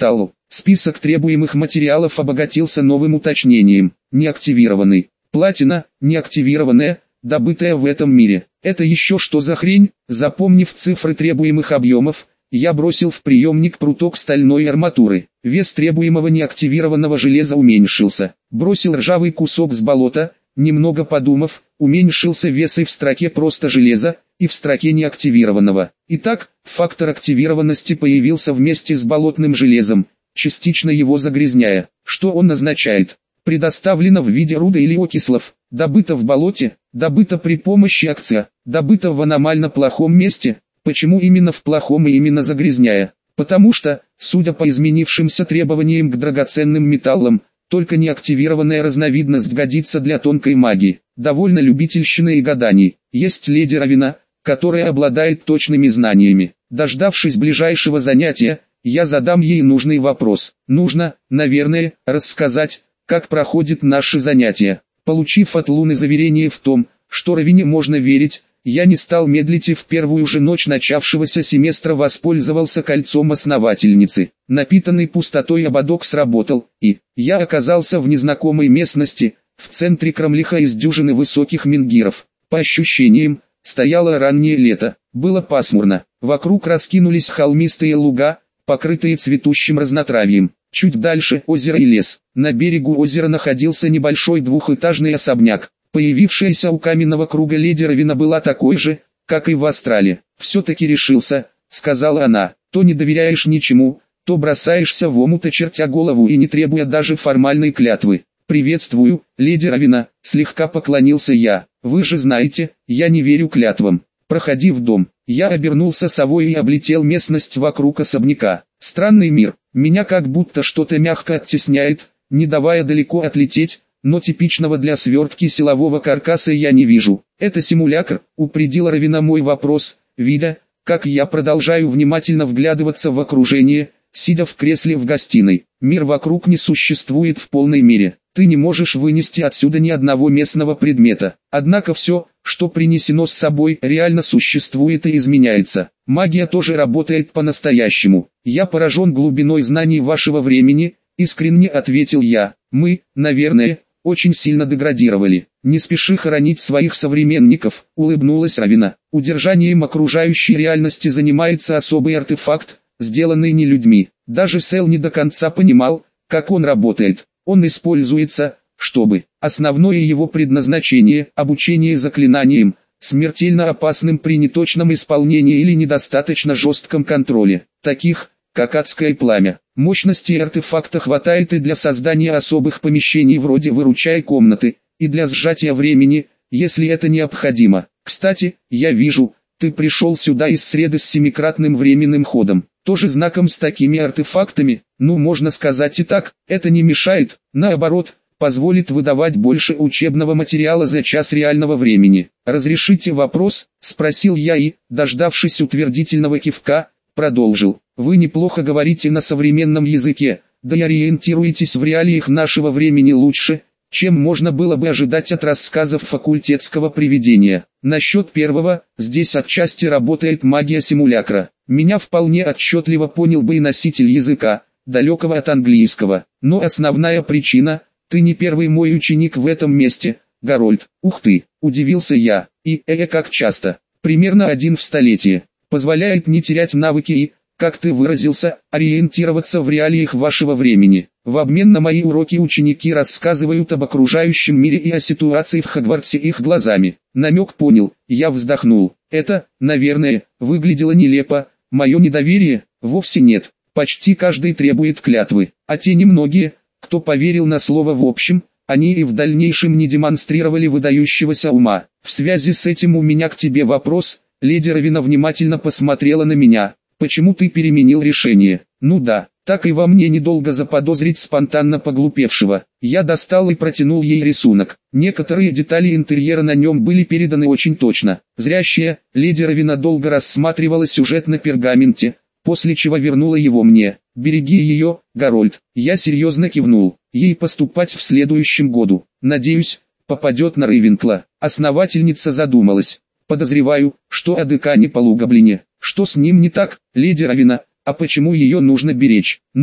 Список требуемых материалов обогатился новым уточнением. Неактивированный. Платина, неактивированная, добытая в этом мире. Это еще что за хрень? Запомнив цифры требуемых объемов, я бросил в приемник пруток стальной арматуры. Вес требуемого неактивированного железа уменьшился. Бросил ржавый кусок с болота, немного подумав, уменьшился вес и в строке просто железа, и в строке неактивированного. Итак, фактор активированности появился вместе с болотным железом, частично его загрязняя. Что он означает? Предоставлено в виде руды или окислов, добыто в болоте, добыто при помощи акция, добыто в аномально плохом месте. Почему именно в плохом и именно загрязняя? Потому что, судя по изменившимся требованиям к драгоценным металлам, только неактивированная разновидность годится для тонкой магии. Довольно любительщины и гаданий. Есть леди Равина, которая обладает точными знаниями. Дождавшись ближайшего занятия, я задам ей нужный вопрос. Нужно, наверное, рассказать, как проходит наши занятия. Получив от Луны заверение в том, что Равине можно верить, я не стал медлить и в первую же ночь начавшегося семестра воспользовался кольцом основательницы. Напитанный пустотой ободок сработал, и я оказался в незнакомой местности, в центре Крамлиха из дюжины высоких менгиров. По ощущениям, стояло раннее лето, было пасмурно, вокруг раскинулись холмистые луга, покрытые цветущим разнотравьем. Чуть дальше озеро и лес. На берегу озера находился небольшой двухэтажный особняк. Появившаяся у каменного круга леди Равина была такой же, как и в Астрале. «Все-таки решился», — сказала она, — «то не доверяешь ничему, то бросаешься в омут, очертя голову и не требуя даже формальной клятвы». «Приветствую, леди Равина», — слегка поклонился я. «Вы же знаете, я не верю клятвам. Проходи в дом». Я обернулся совой и облетел местность вокруг особняка. Странный мир, меня как будто что-то мягко оттесняет, не давая далеко отлететь, но типичного для свертки силового каркаса я не вижу. «Это симулятор», — упредила Равина мой вопрос, видя, как я продолжаю внимательно вглядываться в окружение, сидя в кресле в гостиной. «Мир вокруг не существует в полной мере. Ты не можешь вынести отсюда ни одного местного предмета. Однако все, что принесено с собой, реально существует и изменяется. Магия тоже работает по-настоящему. Я поражен глубиной знаний вашего времени», — искренне ответил я. «Мы, наверное, очень сильно деградировали». «Не спеши хоронить своих современников», — улыбнулась Равина. «Удержанием окружающей реальности занимается особый артефакт, сделанный не людьми. Даже Сэл не до конца понимал, как он работает. Он используется, чтобы основное его предназначение – обучение заклинаниям, смертельно опасным при неточном исполнении или недостаточно жестком контроле, таких, как адское пламя. Мощности артефакта хватает и для создания особых помещений вроде выручай комнаты, и для сжатия времени, если это необходимо. Кстати, я вижу, ты пришел сюда из среды с семикратным временным ходом. Тоже знаком с такими артефактами, ну можно сказать и так, это не мешает, наоборот, позволит выдавать больше учебного материала за час реального времени. «Разрешите вопрос?» – спросил я и, дождавшись утвердительного кивка, продолжил. «Вы неплохо говорите на современном языке, да и ориентируетесь в реалиях нашего времени лучше, чем можно было бы ожидать от рассказов факультетского привидения. Насчет первого, здесь отчасти работает магия симулякра. Меня вполне отчетливо понял бы и носитель языка, далекого от английского. Но основная причина, ты не первый мой ученик в этом месте, Гарольд». «Ух ты», удивился я, и э, как часто, примерно один в столетие, позволяет не терять навыки и, как ты выразился, ориентироваться в реалиях вашего времени. В обмен на мои уроки ученики рассказывают об окружающем мире и о ситуации в Хогвартсе их глазами». Намек понял, я вздохнул. Это, наверное, выглядело нелепо. Мое недоверие? Вовсе нет. Почти каждый требует клятвы, а те немногие, кто поверил на слово в общем, они и в дальнейшем не демонстрировали выдающегося ума. В связи с этим у меня к тебе вопрос. Леди Равина внимательно посмотрела на меня. «Почему ты переменил решение?» «Ну да, так и во мне недолго заподозрить спонтанно поглупевшего». Я достал и протянул ей рисунок. Некоторые детали интерьера на нем были переданы очень точно. Зрящая, леди Равина долго рассматривала сюжет на пергаменте, после чего вернула его мне. «Береги ее, Гарольд». Я серьезно кивнул. Ей поступать в следующем году. Надеюсь, попадет на Рейвенкла. Основательница задумалась. «Подозреваю, что о декане Полугоблине. Что с ним не так, леди Равина, а почему ее нужно беречь?» «Ну,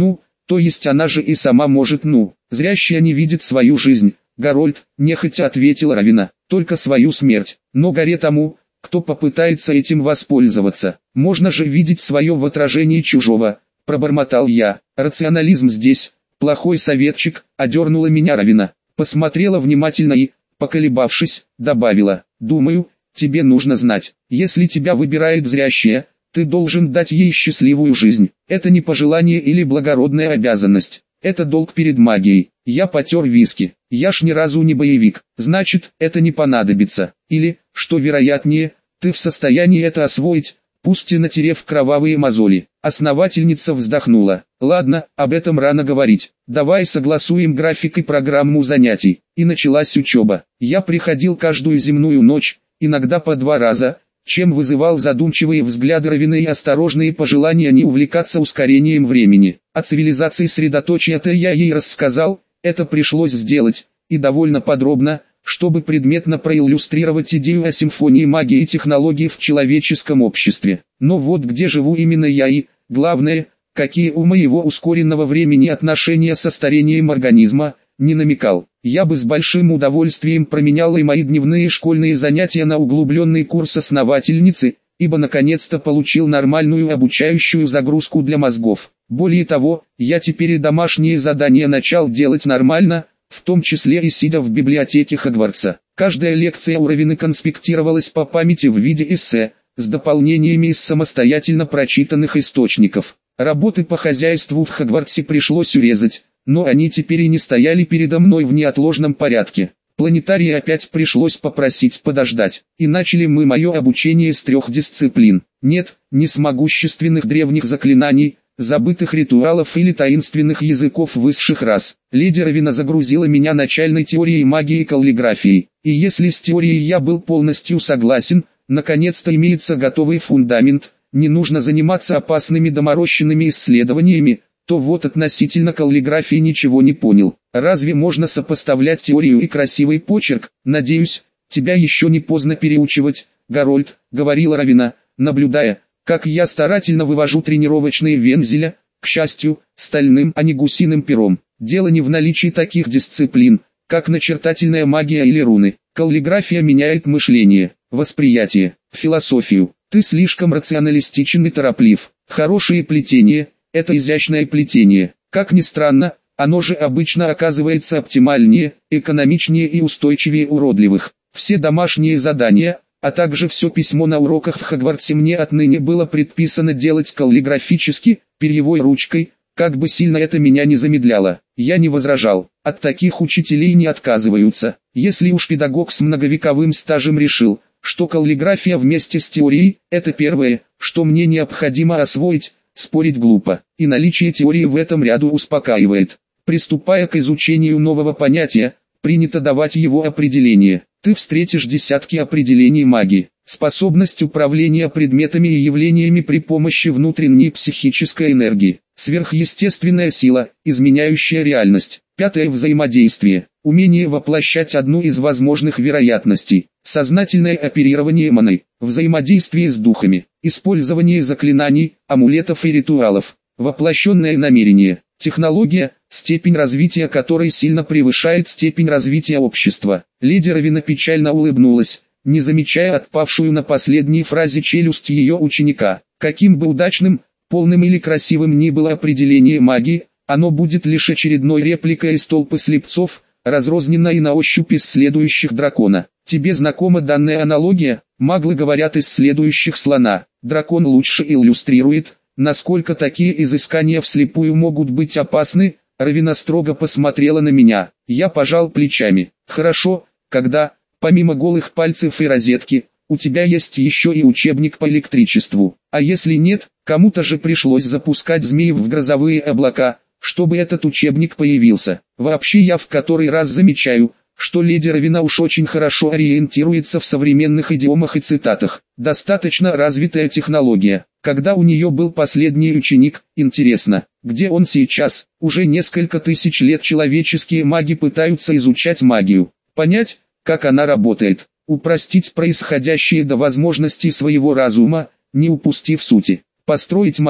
То есть она же и сама может, ну, зрящая не видит свою жизнь. Гарольд, нехотя ответил Равина, только свою смерть. Но горе тому, кто попытается этим воспользоваться. Можно же видеть свое в отражении чужого, пробормотал я. Рационализм здесь, плохой советчик, одернула меня Равина. Посмотрела внимательно и, поколебавшись, добавила, думаю, тебе нужно знать, если тебя выбирает зрящая, ты должен дать ей счастливую жизнь. Это не пожелание или благородная обязанность. Это долг перед магией. Я потер виски. Я ж ни разу не боевик. Значит, это не понадобится. Или, что вероятнее, ты в состоянии это освоить, пусть и натерев кровавые мозоли. Основательница вздохнула. Ладно, об этом рано говорить. Давай согласуем график и программу занятий. И началась учеба. Я приходил каждую земную ночь, иногда по два раза, чем вызывал задумчивые взгляды Равины и осторожные пожелания не увлекаться ускорением времени. О цивилизации средоточия-то я ей рассказал, это пришлось сделать, и довольно подробно, чтобы предметно проиллюстрировать идею о симфонии магии и технологий в человеческом обществе. Но вот где живу именно я и, главное, какие у моего ускоренного времени отношения со старением организма, не намекал. Я бы с большим удовольствием променял и мои дневные школьные занятия на углубленный курс основательницы, ибо наконец-то получил нормальную обучающую загрузку для мозгов. Более того, я теперь и домашние задания начал делать нормально, в том числе и сидя в библиотеке Хогвартса. Каждая лекция у Равины конспектировалась по памяти в виде эссе, с дополнениями из самостоятельно прочитанных источников. Работы по хозяйству в Хогвартсе пришлось урезать, но они теперь и не стояли передо мной в неотложном порядке. Планетарий опять пришлось попросить подождать, и начали мы мое обучение с трех дисциплин. Нет, не с могущественных древних заклинаний, забытых ритуалов или таинственных языков высших рас. Леди Равина загрузила меня начальной теорией магии и каллиграфией, и если с теорией я был полностью согласен, наконец-то имеется готовый фундамент, не нужно заниматься опасными доморощенными исследованиями, то вот относительно каллиграфии ничего не понял. Разве можно сопоставлять теорию и красивый почерк? Надеюсь, тебя еще не поздно переучивать, Гарольд, говорила Равина, наблюдая, как я старательно вывожу тренировочные вензеля, к счастью, стальным, а не гусиным пером. Дело не в наличии таких дисциплин, как начертательная магия или руны. Каллиграфия меняет мышление, восприятие, философию. Ты слишком рационалистичен и тороплив. Хорошее плетение – это изящное плетение. Как ни странно, оно же обычно оказывается оптимальнее, экономичнее и устойчивее уродливых. Все домашние задания, а также все письмо на уроках в Хогвартсе мне отныне было предписано делать каллиграфически, перьевой ручкой, как бы сильно это меня не замедляло. Я не возражал, от таких учителей не отказываются. Если уж педагог с многовековым стажем решил, что каллиграфия вместе с теорией – это первое, что мне необходимо освоить, спорить глупо, и наличие теории в этом ряду успокаивает. Приступая к изучению нового понятия, принято давать его определение. Ты встретишь десятки определений магии. Способность управления предметами и явлениями при помощи внутренней психической энергии. Сверхъестественная сила, изменяющая реальность. Пятое взаимодействие. Умение воплощать одну из возможных вероятностей. Сознательное оперирование маной. Взаимодействие с духами. Использование заклинаний, амулетов и ритуалов. Воплощенное намерение. Технология, степень развития которой сильно превышает степень развития общества. Леди Равина печально улыбнулась, не замечая отпавшую на последней фразе челюсть ее ученика. Каким бы удачным, полным или красивым ни было определение магии, оно будет лишь очередной репликой из толпы слепцов, разрозненной на ощупь исследующих дракона. Тебе знакома данная аналогия? Маглы говорят исследующих слона. Дракон лучше иллюстрирует, насколько такие изыскания вслепую могут быть опасны. Равина строго посмотрела на меня. Я пожал плечами. Хорошо, когда, помимо голых пальцев и розетки, у тебя есть еще и учебник по электричеству. А если нет, кому-то же пришлось запускать змеев в грозовые облака, чтобы этот учебник появился. Вообще я в который раз замечаю, что леди Равина уж очень хорошо ориентируется в современных идиомах и цитатах. Достаточно развитая технология. Когда у нее был последний ученик, интересно, где он сейчас? Уже несколько тысяч лет человеческие маги пытаются изучать магию, понять, как она работает, упростить происходящее до возможностей своего разума, не упустив сути, построить модель,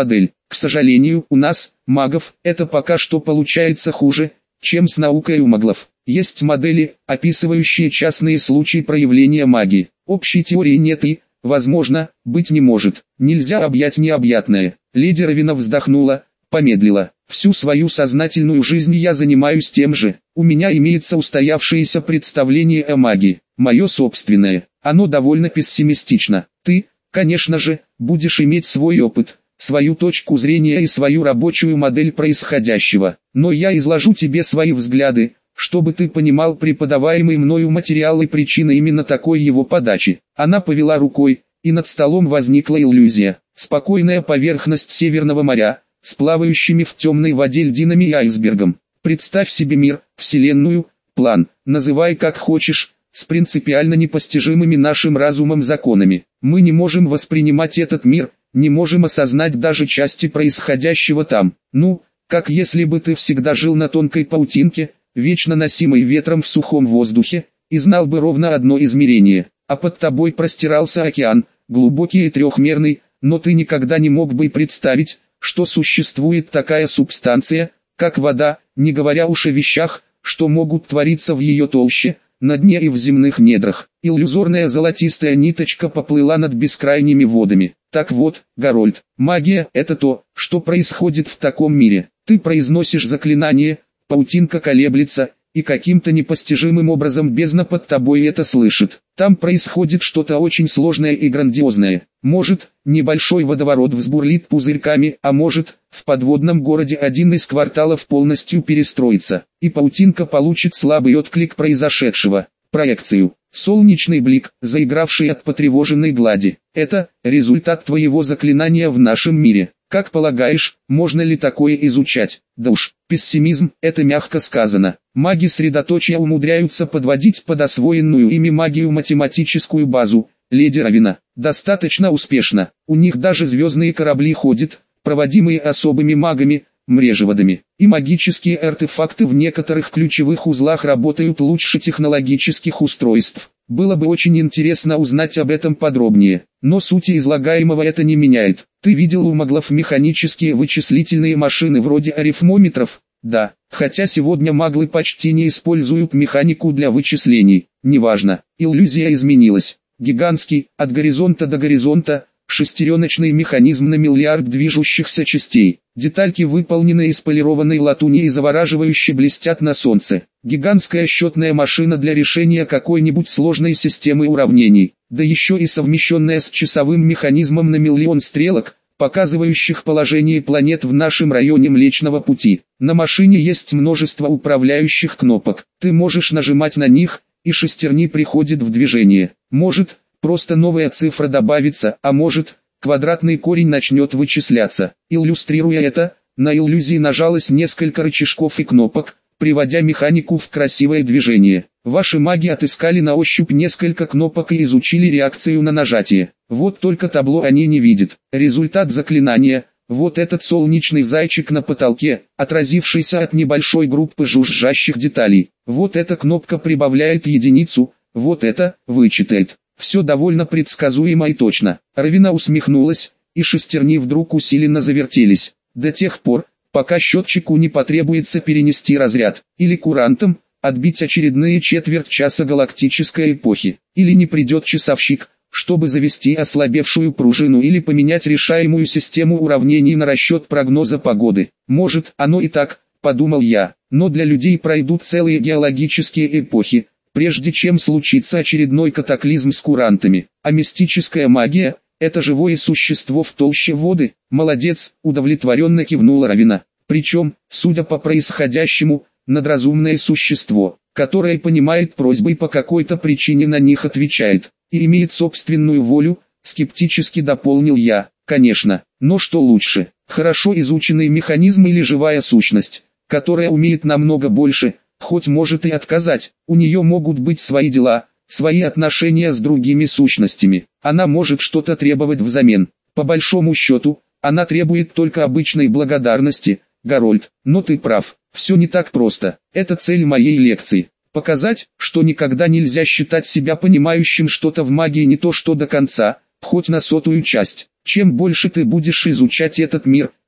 К сожалению, у нас, магов, это пока что получается хуже, чем с наукой у маглов. Есть модели, описывающие частные случаи проявления магии. Общей теории нет и, возможно, быть не может. Нельзя объять необъятное. Леди Равина вздохнула, помедлила. Всю свою сознательную жизнь я занимаюсь тем же. У меня имеется устоявшееся представление о магии. Мое собственное. Оно довольно пессимистично. Ты, конечно же, будешь иметь свой опыт, свою точку зрения и свою рабочую модель происходящего. Но я изложу тебе свои взгляды, чтобы ты понимал преподаваемый мною материал и причины именно такой его подачи. Она повела рукой, и над столом возникла иллюзия. Спокойная поверхность Северного моря, с плавающими в темной воде льдинами и айсбергом. Представь себе мир, вселенную, план, называй как хочешь, с принципиально непостижимыми нашим разумом законами. Мы не можем воспринимать этот мир, не можем осознать даже части происходящего там. Ну, как если бы ты всегда жил на тонкой паутинке, вечно носимой ветром в сухом воздухе, и знал бы ровно одно измерение, а под тобой простирался океан, глубокий и трехмерный, но ты никогда не мог бы представить, что существует такая субстанция, как вода, не говоря уж о вещах, что могут твориться в ее толще, на дне и в земных недрах. Иллюзорная золотистая ниточка поплыла над бескрайними водами. Так вот, Гарольд, магия – это то, что происходит в таком мире. Ты произносишь заклинание, паутинка колеблется, и каким-то непостижимым образом бездна под тобой это слышит. Там происходит что-то очень сложное и грандиозное. Может, небольшой водоворот взбурлит пузырьками, а может, в подводном городе один из кварталов полностью перестроится, и паутинка получит слабый отклик произошедшего, проекцию. Солнечный блик, заигравший от потревоженной глади. Это результат твоего заклинания в нашем мире. Как полагаешь, можно ли такое изучать? Да уж, пессимизм – это мягко сказано. Маги средоточия умудряются подводить под освоенную ими магию математическую базу, леди Равина. Достаточно успешно. У них даже звездные корабли ходят, проводимые особыми магами, мрежеводами. И магические артефакты в некоторых ключевых узлах работают лучше технологических устройств. Было бы очень интересно узнать об этом подробнее, но сути излагаемого это не меняет. Ты видел у маглов механические вычислительные машины вроде арифмометров? Да, хотя сегодня маглы почти не используют механику для вычислений. Неважно, иллюзия изменилась. Гигантский, от горизонта до горизонта, шестереночный механизм на миллиард движущихся частей. Детальки выполнены из полированной латуни и завораживающе блестят на солнце. Гигантская счетная машина для решения какой-нибудь сложной системы уравнений, да еще и совмещенная с часовым механизмом на миллион стрелок, показывающих положение планет в нашем районе Млечного Пути. На машине есть множество управляющих кнопок. Ты можешь нажимать на них, и шестерни приходят в движение. Может, просто новая цифра добавится, а может, квадратный корень начнет вычисляться. Иллюстрируя это, на иллюзии нажалось несколько рычажков и кнопок, приводя механику в красивое движение. Ваши маги отыскали на ощупь несколько кнопок и изучили реакцию на нажатие. Вот только табло они не видят. Результат заклинания – вот этот солнечный зайчик на потолке, отразившийся от небольшой группы жужжащих деталей. Вот эта кнопка прибавляет единицу, вот это – вычитает. Все довольно предсказуемо и точно. Равина усмехнулась, и шестерни вдруг усиленно завертелись. До тех пор, пока счетчику не потребуется перенести разряд, или курантом, отбить очередные четверть часа галактической эпохи, или не придет часовщик, чтобы завести ослабевшую пружину или поменять решаемую систему уравнений на расчет прогноза погоды. Может, оно и так, подумал я, но для людей пройдут целые геологические эпохи, прежде чем случится очередной катаклизм с курантами. А мистическая магия – это живое существо в толще воды. Молодец, удовлетворенно кивнула Равина. Причем, судя по происходящему, надразумное существо, которое понимает просьбы и по какой-то причине на них отвечает, и имеет собственную волю, скептически дополнил я. Конечно, но что лучше, хорошо изученный механизм или живая сущность, которая умеет намного больше, хоть может и отказать. У нее могут быть свои дела, свои отношения с другими сущностями. Она может что-то требовать взамен. По большому счету, она требует только обычной благодарности, Гарольд. Но ты прав, все не так просто. Это цель моей лекции. Показать, что никогда нельзя считать себя понимающим что-то в магии не то что до конца, хоть на сотую часть. Чем больше ты будешь изучать этот мир,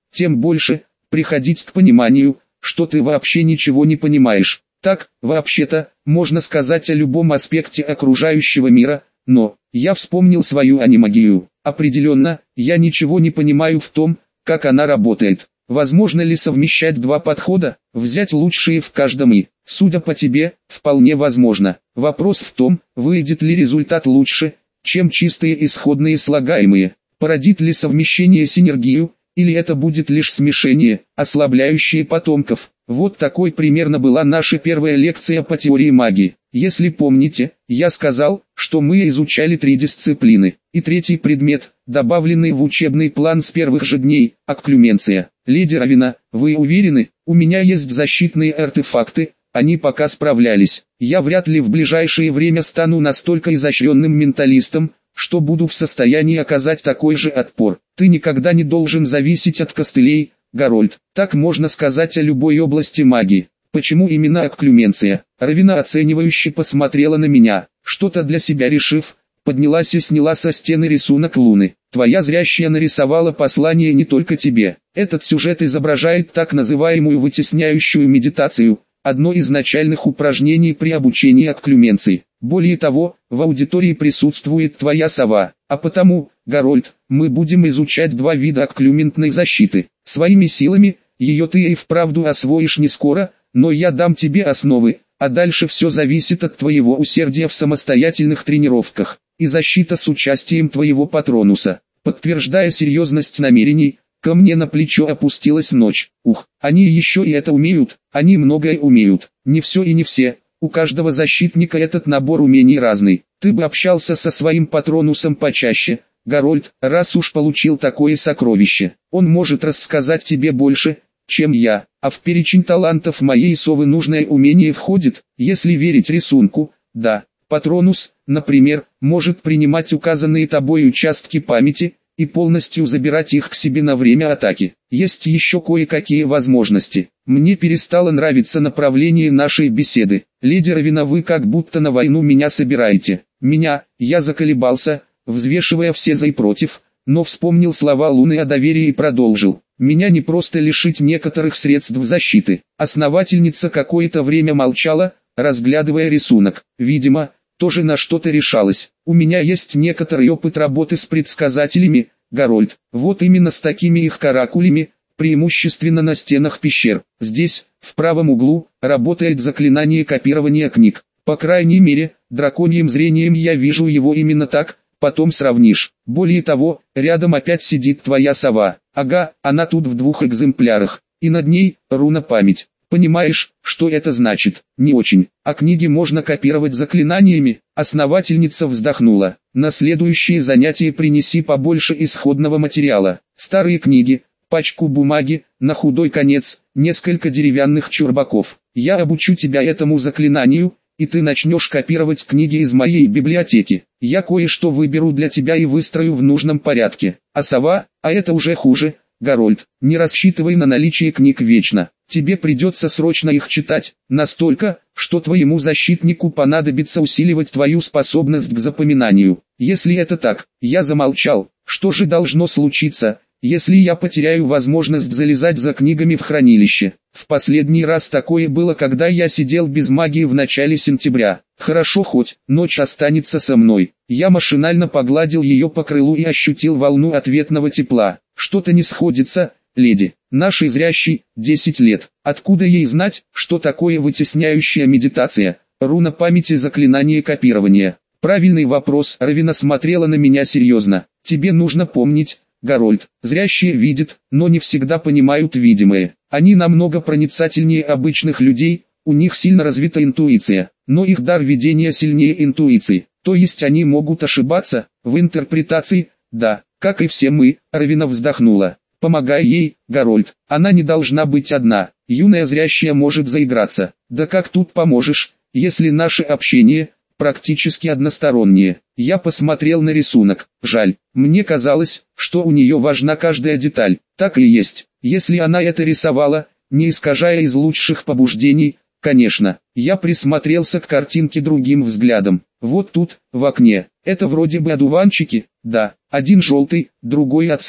тем больше приходить к пониманию, что ты вообще ничего не понимаешь. Так, вообще-то, можно сказать о любом аспекте окружающего мира, но я вспомнил свою анимагию. Определенно, я ничего не понимаю в том, как она работает. Возможно ли совмещать два подхода, взять лучшие в каждом и, судя по тебе, вполне возможно. Вопрос в том, выйдет ли результат лучше, чем чистые исходные слагаемые, породит ли совмещение синергию, или это будет лишь смешение, ослабляющее потомков. Вот такой примерно была наша первая лекция по теории магии. Если помните, я сказал, что мы изучали три дисциплины, и третий предмет, добавленный в учебный план с первых же дней, окклюменция. Леди Равина, вы уверены, у меня есть защитные артефакты, они пока справлялись. Я вряд ли в ближайшее время стану настолько изощренным менталистом, что буду в состоянии оказать такой же отпор. Ты никогда не должен зависеть от костылей, Гарольд. Так можно сказать о любой области магии. Почему именно окклюменция? Равина оценивающе посмотрела на меня, что-то для себя решив, поднялась и сняла со стены рисунок луны. Твоя зрящая нарисовала послание не только тебе. Этот сюжет изображает так называемую вытесняющую медитацию, одно из начальных упражнений при обучении окклюменции. Более того, в аудитории присутствует твоя сова, а потому, Гарольд, мы будем изучать два вида окклюментной защиты. Своими силами, ее ты и вправду освоишь не скоро, но я дам тебе основы, а дальше все зависит от твоего усердия в самостоятельных тренировках, и защита с участием твоего патронуса. Подтверждая серьезность намерений, ко мне на плечо опустилась ночь. Ух, они еще и это умеют, они многое умеют, не все и не все. У каждого защитника этот набор умений разный. Ты бы общался со своим патронусом почаще, Гарольд, раз уж получил такое сокровище. Он может рассказать тебе больше, чем я, а в перечень талантов моей совы нужное умение входит, если верить рисунку, да. Патронус, например, может принимать указанные тобой участки памяти и полностью забирать их к себе на время атаки. Есть еще кое-какие возможности. Мне перестало нравиться направление нашей беседы. Леди Равина, вы как будто на войну меня собираете. Меня, я заколебался, взвешивая все за и против, но вспомнил слова Луны о доверии и продолжил. Меня не просто лишить некоторых средств защиты. Основательница какое-то время молчала, разглядывая рисунок. Видимо, тоже на что-то решалась. У меня есть некоторый опыт работы с предсказателями, Гарольд. Вот именно с такими их каракулями, преимущественно на стенах пещер. Здесь, в правом углу, работает заклинание копирования книг. По крайней мере, драконьим зрением я вижу его именно так, потом сравнишь. Более того, рядом опять сидит твоя сова. Ага, она тут в двух экземплярах, и над ней руна память. Понимаешь, что это значит? Не очень. А книги можно копировать заклинаниями? Основательница вздохнула. На следующее занятие принеси побольше исходного материала. Старые книги, пачку бумаги, на худой конец, несколько деревянных чурбаков. Я обучу тебя этому заклинанию, и ты начнешь копировать книги из моей библиотеки. Я кое-что выберу для тебя и выстрою в нужном порядке. А сова, а это уже хуже, Гарольд, не рассчитывай на наличие книг вечно. Тебе придется срочно их читать, настолько, что твоему защитнику понадобится усиливать твою способность к запоминанию. Если это так, я замолчал. Что же должно случиться, если я потеряю возможность залезать за книгами в хранилище? В последний раз такое было, когда я сидел без магии в начале сентября. Хорошо, хоть ночь останется со мной. Я машинально погладил ее по крылу и ощутил волну ответного тепла. Что-то не сходится, леди. Нашей зрящей, десять лет. Откуда ей знать, что такое вытесняющая медитация, руна памяти, заклинание копирования? Правильный вопрос. Равина смотрела на меня серьезно. Тебе нужно помнить, Гарольд, зрящие видят, но не всегда понимают видимое. Они намного проницательнее обычных людей, у них сильно развита интуиция, но их дар видения сильнее интуиции. То есть они могут ошибаться в интерпретации, да, как и все мы. Равина вздохнула. Помогай ей, Гарольд, она не должна быть одна. Юная зрящая может заиграться. Да как тут поможешь, если наше общение практически одностороннее? Я посмотрел на рисунок. Жаль, мне казалось, что у нее важна каждая деталь. Так и есть. Если она это рисовала, не искажая из лучших побуждений, конечно. Я присмотрелся к картинке другим взглядом. Вот тут, в окне, это вроде бы одуванчики, да, один желтый, другой отцвел.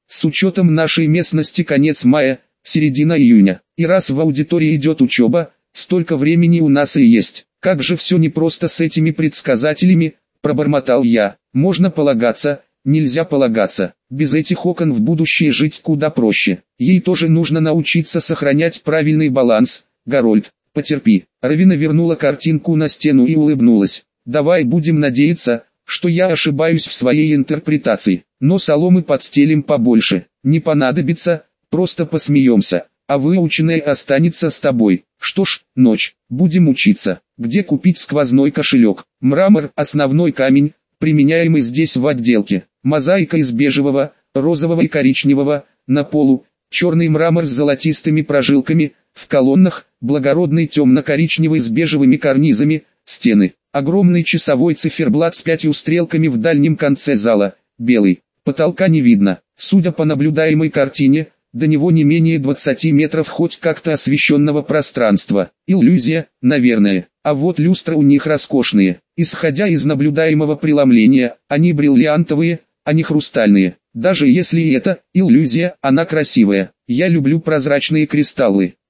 С учетом нашей местности конец мая, середина июня. И раз в аудитории идет учеба, столько времени у нас и есть. Как же все непросто с этими предсказателями, пробормотал я. Можно полагаться, нельзя полагаться. Без этих окон в будущее жить куда проще. Ей тоже нужно научиться сохранять правильный баланс. Гарольд, потерпи. Равина вернула картинку на стену и улыбнулась. Давай будем надеяться, что я ошибаюсь в своей интерпретации. Но соломы подстелим побольше. Не понадобится, просто посмеемся. А выученное останется с тобой. Что ж, ночь, будем учиться. Где купить сквозной кошелек? Мрамор – основной камень, применяемый здесь в отделке. Мозаика из бежевого, розового и коричневого, на полу, черный мрамор с золотистыми прожилками, в колоннах, благородный темно-коричневый с бежевыми карнизами, стены. Огромный часовой циферблат с пятью стрелками в дальнем конце зала, белый. Потолка не видно. Судя по наблюдаемой картине, до него не менее двадцати метров хоть как-то освещенного пространства. Иллюзия, наверное. А вот люстры у них роскошные. Исходя из наблюдаемого преломления, они бриллиантовые, а не хрустальные. Даже если это иллюзия, она красивая. Я люблю прозрачные кристаллы.